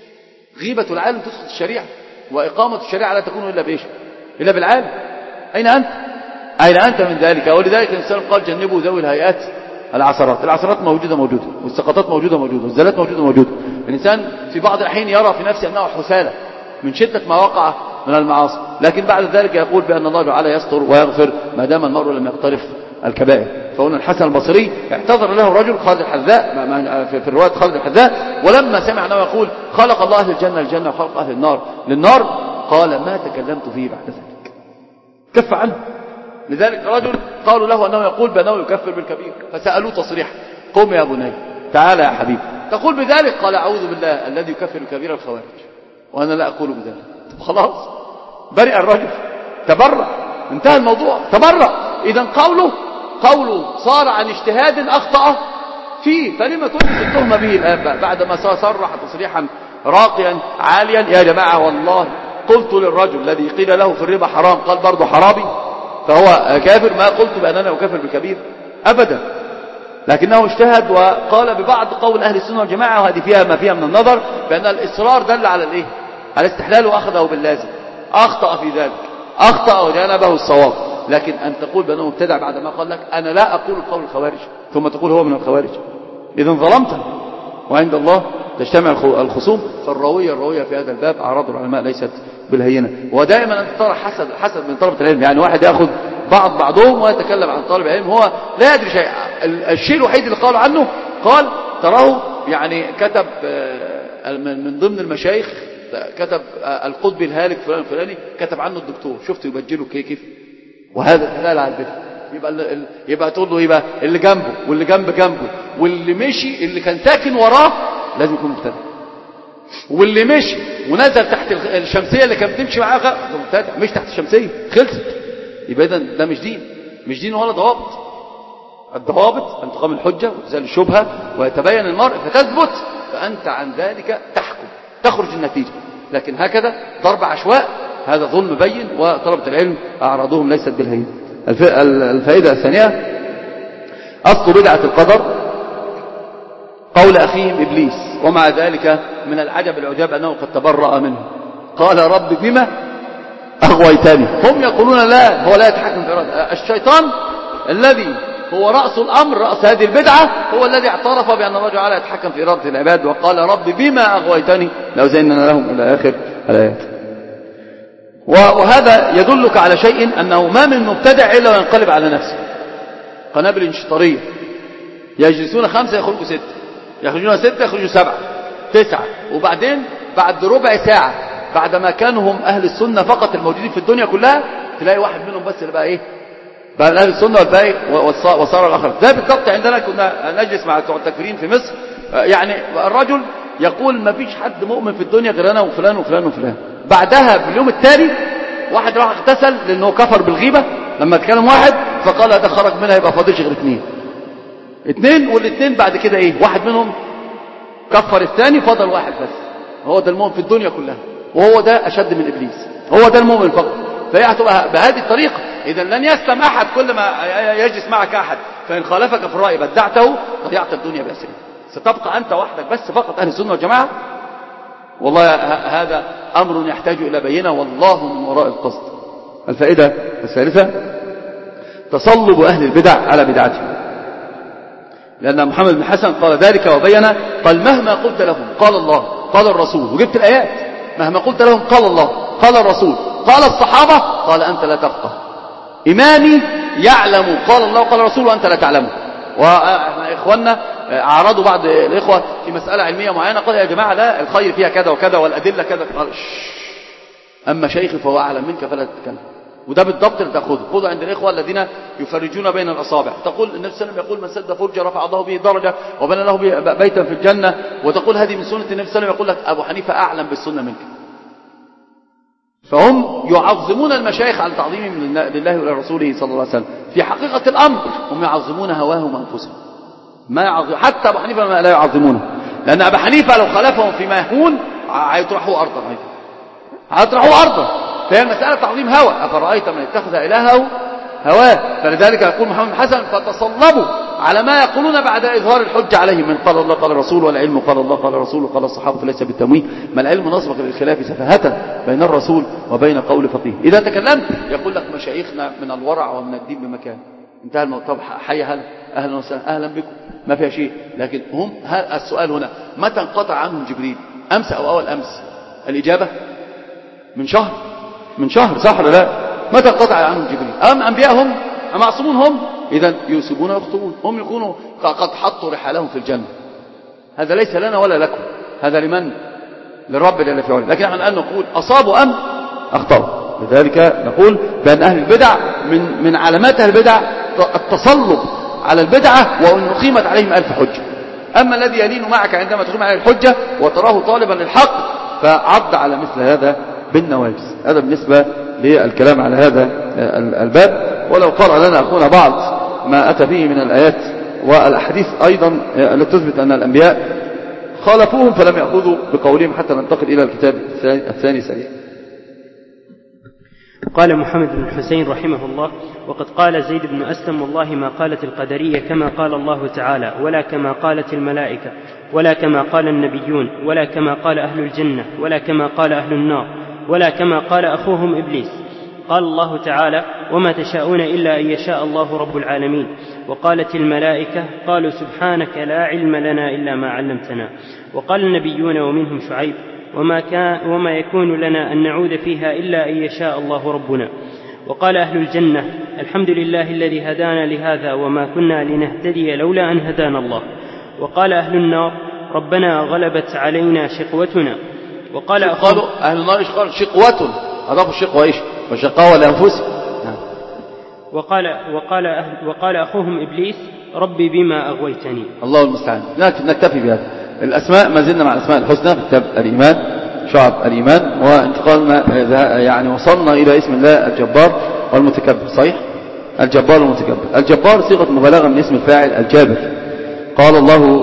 غيبة العالم تسقط الشريعة، وإقامة الشريعة لا تكون إلا بإيش؟ إلا بالعالم. أين أنت؟ أين أنت من ذلك؟ ولذلك الإنسان قال جنبوا ذوي الهيئات العثرات. العثرات موجودة موجودة، والسقطات موجودة موجودة، والزلات موجودة موجودة. الإنسان في بعض الأحيان يرى في نفسه أنه حسالة من شدة ما وقع من المعاصي، لكن بعد ذلك يقول بأن الله تعالى يستر ويغفر ما دام المرء لم يقترف الكبائر. فهنا الحسن البصري اعتذر له رجل خالد الحذاء في الرواية خالد الحذاء، ولما سمع أنه يقول خلق الله أهل الجنة الجنة وخلق أهل النار للنار، قال ما تكلمت فيه بعد ذلك، كف عنه. لذلك رجل قالوا له أنه يقول بأنه يكفر بالكبير، فسألوه تصريحا قم يا بني تعالى يا حبيبي تقول بذلك؟ قال أعوذ بالله الذي يكفر الكبير الخوارج، وأنا لا أقول بذلك. طب خلاص برئ الرجل، تبرأ، انتهى الموضوع، تبرأ. إذا قوله قوله صار عن اجتهاد أخطأ فيه، فلما تلبس التهمة به الآن بعدما صرح تصريحا راقيا عاليا؟ يا جماعة والله قلت للرجل الذي قيل له في الربا حرام قال برضه حرامي فهو كافر، ما قلت بأننا أكفر بالكبير أبدا، لكنه اجتهد وقال ببعض قول أهل السنة والجماعة، وهذه فيها ما فيها من النظر، بأن الإصرار دل على الإيه؟ على الاستحلال وأخذه باللازم. أخطأ في ذلك، أخطأ وجانبه الصواب. لكن أن تقول بأنه مبتدع بعد ما قال لك أنا لا أقول قول الخوارج ثم تقول هو من الخوارج، إذن ظلمت، وعند الله تجتمع الخصوم. فالروية الروية في هذا الباب أعراض العلماء ليست بالهينة. ودائما أنت ترى حسد حسد من طلبة العلم، يعني واحد يأخذ بعض بعضهم ويتكلم عن طالب العلم هو لا يدري شيء. الشيء الوحيد اللي قالوا عنه قال تراه يعني كتب من ضمن المشايخ، كتب القطبي الهالك فلان الفلاني كتب عنه الدكتور، شفت يبجله كيف، وهذا دلالة على البدع. يبقى يبقى تقول له يبقى اللي جنبه واللي جنب جنبه واللي مشي اللي كان ساكن وراه لازم يكون مبتدع، واللي مشي ونزل تحت الشمسية اللي كانت بتمشي معاه مبتدع، مش تحت الشمسية خلصت. يبقى إذن ده مش دين، مش دين ولا ضوابط. الضوابط أن تقام الحجة وتزال الشبهة ويتبين المرء فتثبت، فأنت عن ذلك تحكم تخرج النتيجة. لكن هكذا ضرب عشواء هذا ظلم بين، وطلبة العلم أعراضهم ليست بالهين. الفائدة الثانية أصل بدعة القدر قول أخيهم إبليس، ومع ذلك من العجب العجاب أنه قد تبرأ منه، قال رب بما أغويتني. هم يقولون لا، هو لا يتحكم في إرادة الشيطان الذي هو رأس الأمر، رأس هذه البدعة، هو الذي اعترف بأن الله تعالى يتحكم في إرادة العباد، وقال رب بما أغويتني لو زيننا لهم إلى آخر الآيات. وهذا يدلك على شيء، أنه ما من مبتدع إلا وينقلب على نفسه. قنابل انشطارية يجلسون خمسة يخرجوا ستة، يخرجون ستة يخرجوا سبعة تسعة، وبعدين بعد ربع ساعة بعدما كانوا هم أهل السنة فقط الموجودين في الدنيا كلها، تلاقي واحد منهم بس اللي بقى إيه بقى أهل السنة والباقي وصار الآخر. ده بالضبط عندنا كنا نجلس مع بتوع التكفيرين في مصر، يعني الرجل يقول ما فيش حد مؤمن في الدنيا غير أنا وفلان وفلان وفلان. بعدها باليوم التالي واحد راح اغتسل لأنه كفر بالغيبة لما اتكلم واحد، فقال هذا خرج منها يبقى فاضلش غير اثنين اثنين والاثنين بعد كده ايه، واحد منهم كفر الثاني، فضل واحد بس. هو ده المؤمن في الدنيا كلها، وهو ده أشد من إبليس، هو ده المؤمن فقط. فهي هتبقى بهذه الطريقة. إذا لن يسلم أحد كل ما يجلس معك أحد، فإن خالفك في الرأي بدعته ضيعت الدنيا بأسره. ستبقى أنت وحدك بس فقط أهل السنة والجماعة. والله هذا أمر يحتاج إلى بينة، والله من وراء القصد. الفائدة الثالثة تصلب أهل البدع على بدعتهم، لأن محمد بن حسن قال ذلك وبين، قال مهما قلت لهم قال الله قال الرسول، وجبت الآيات، مهما قلت لهم قال الله قال الرسول قال الصحابة، قال أنت لا تفقه. إمامي يعلم قال الله قال الرسول وأنت لا تعلمه. وإخواننا أعرضوا بعض الإخوة في مسألة علمية معينة، قال يا جماعة لا، الخير فيها كذا وكذا والأدلة كذا، قال أما شيخي فهو أعلم منك فلا تتكلم. وده بالضبط اللي تأخذه. خذ عند الإخوة الذين يفرجون بين الأصابع، تقول النبي صلى الله عليه وسلم يقول من سد فرجة رفع الله به درجة وبنى له بيتا في الجنة، وتقول هذه من سنة النبي صلى الله عليه وسلم، يقول لك أبو حنيفة أعلم بالسنة منك. فهم يعظمون المشايخ على تعظيمهم لله ولرسوله صلى الله عليه وسلم. في حقيقة الأمر هم يعظمون هواهم وأنفسهم، ما يعظم حتى أبو حنيفة لا يعظمونه، لأن أبو حنيفة لو خالفهم فيما يهون هيطرحوا أرضا، هيطرحوا أرضا. فهي المسألة تعظيم هوى، أفرأيت من اتخذ إلهه هواه. فلذلك يقول محمد بن حسن فتصلبوا على ما يقولون بعد إظهار الحجة عليهم من قال الله قال الرسول، والعلم قال الله قال الرسول وقال الصحابة ليس بالتمويه، ما العلم نصبك للخلاف سفاهة بين الرسول وبين قول فقيه. إذا تكلمت يقول لك مشايخنا من الورع ومن الدين بمكان، انتهى الموضوع. حي هلا أهلا وسهلا أهلا بكم، ما فيها شيء. لكن هم السؤال هنا متى انقطع عنهم جبريل؟ أمس أو أول أمس؟ الإجابة من شهر من شهر صح ولا لا؟ متى انقطع عنهم جبريل؟ أم أنبيائهم معصومون هم؟ إذا يوسبون ويخطئون، هم يكونوا قد حطوا رحالهم في الجنة. هذا ليس لنا ولا لكم، هذا لمن؟ للرب جل في علاه. لكن نحن الآن نقول أصابوا أم أخطأوا. لذلك نقول بأن أهل البدع من من علامات أهل البدع التصلب على البدعة، وأن أقيمت عليهم ألف حجة. أما الذي يلين معك عندما تقيم عليه الحجة وتراه طالبا للحق فعض على مثل هذا بالنواجذ. هذا بالنسبة للكلام على هذا الباب. ولو قرأ لنا أخونا بعض ما أتى به من الآيات والأحاديث أيضا التي تثبت أن الأنبياء خالفوهم فلم يأخذوا بقولهم، حتى ننتقل إلى الكتاب الثاني سريعا. قال محمد بن الحسين رحمه الله: وقد قال زيد بن أسلم: والله ما قالت القدرية كما قال الله تعالى، ولا كما قالت الملائكة، ولا كما قال النبيون، ولا كما قال أهل الجنة، ولا كما قال أهل النار، ولا كما قال أخوهم إبليس. قال الله تعالى: وما تشاءون إلا أن يشاء الله رب العالمين. وقالت الملائكة: قالوا سبحانك لا علم لنا إلا ما علمتنا. وقال النبيون ومنهم شعيب: وما, كان وما يكون لنا أن نعود فيها إلا أن يشاء الله ربنا. وقال أهل الجنة: الحمد لله الذي هدانا لهذا وما كنا لنهتدي لولا أن هدانا الله. وقال أهل النار: ربنا غلبت علينا شقوتنا. وقال قالوا أهل النار قالوا شقوة، أضافوا الشقوة إيش؟ وشقاوة لأنفسهم. وقال, وقال, أهل وقال أخوهم إبليس: ربي بما أغويتني. الله المستعان. نكتفي بهذا. الأسماء ما زلنا مع الأسماء الحسنى في كتاب الإيمان، شعب الإيمان، وانتقلنا يعني وصلنا إلى اسم الله الجبار والمتكبر. صحيح؟ الجبار المتكبر. الجبار صيغة مبالغة من اسم الفاعل الجابر. قال الله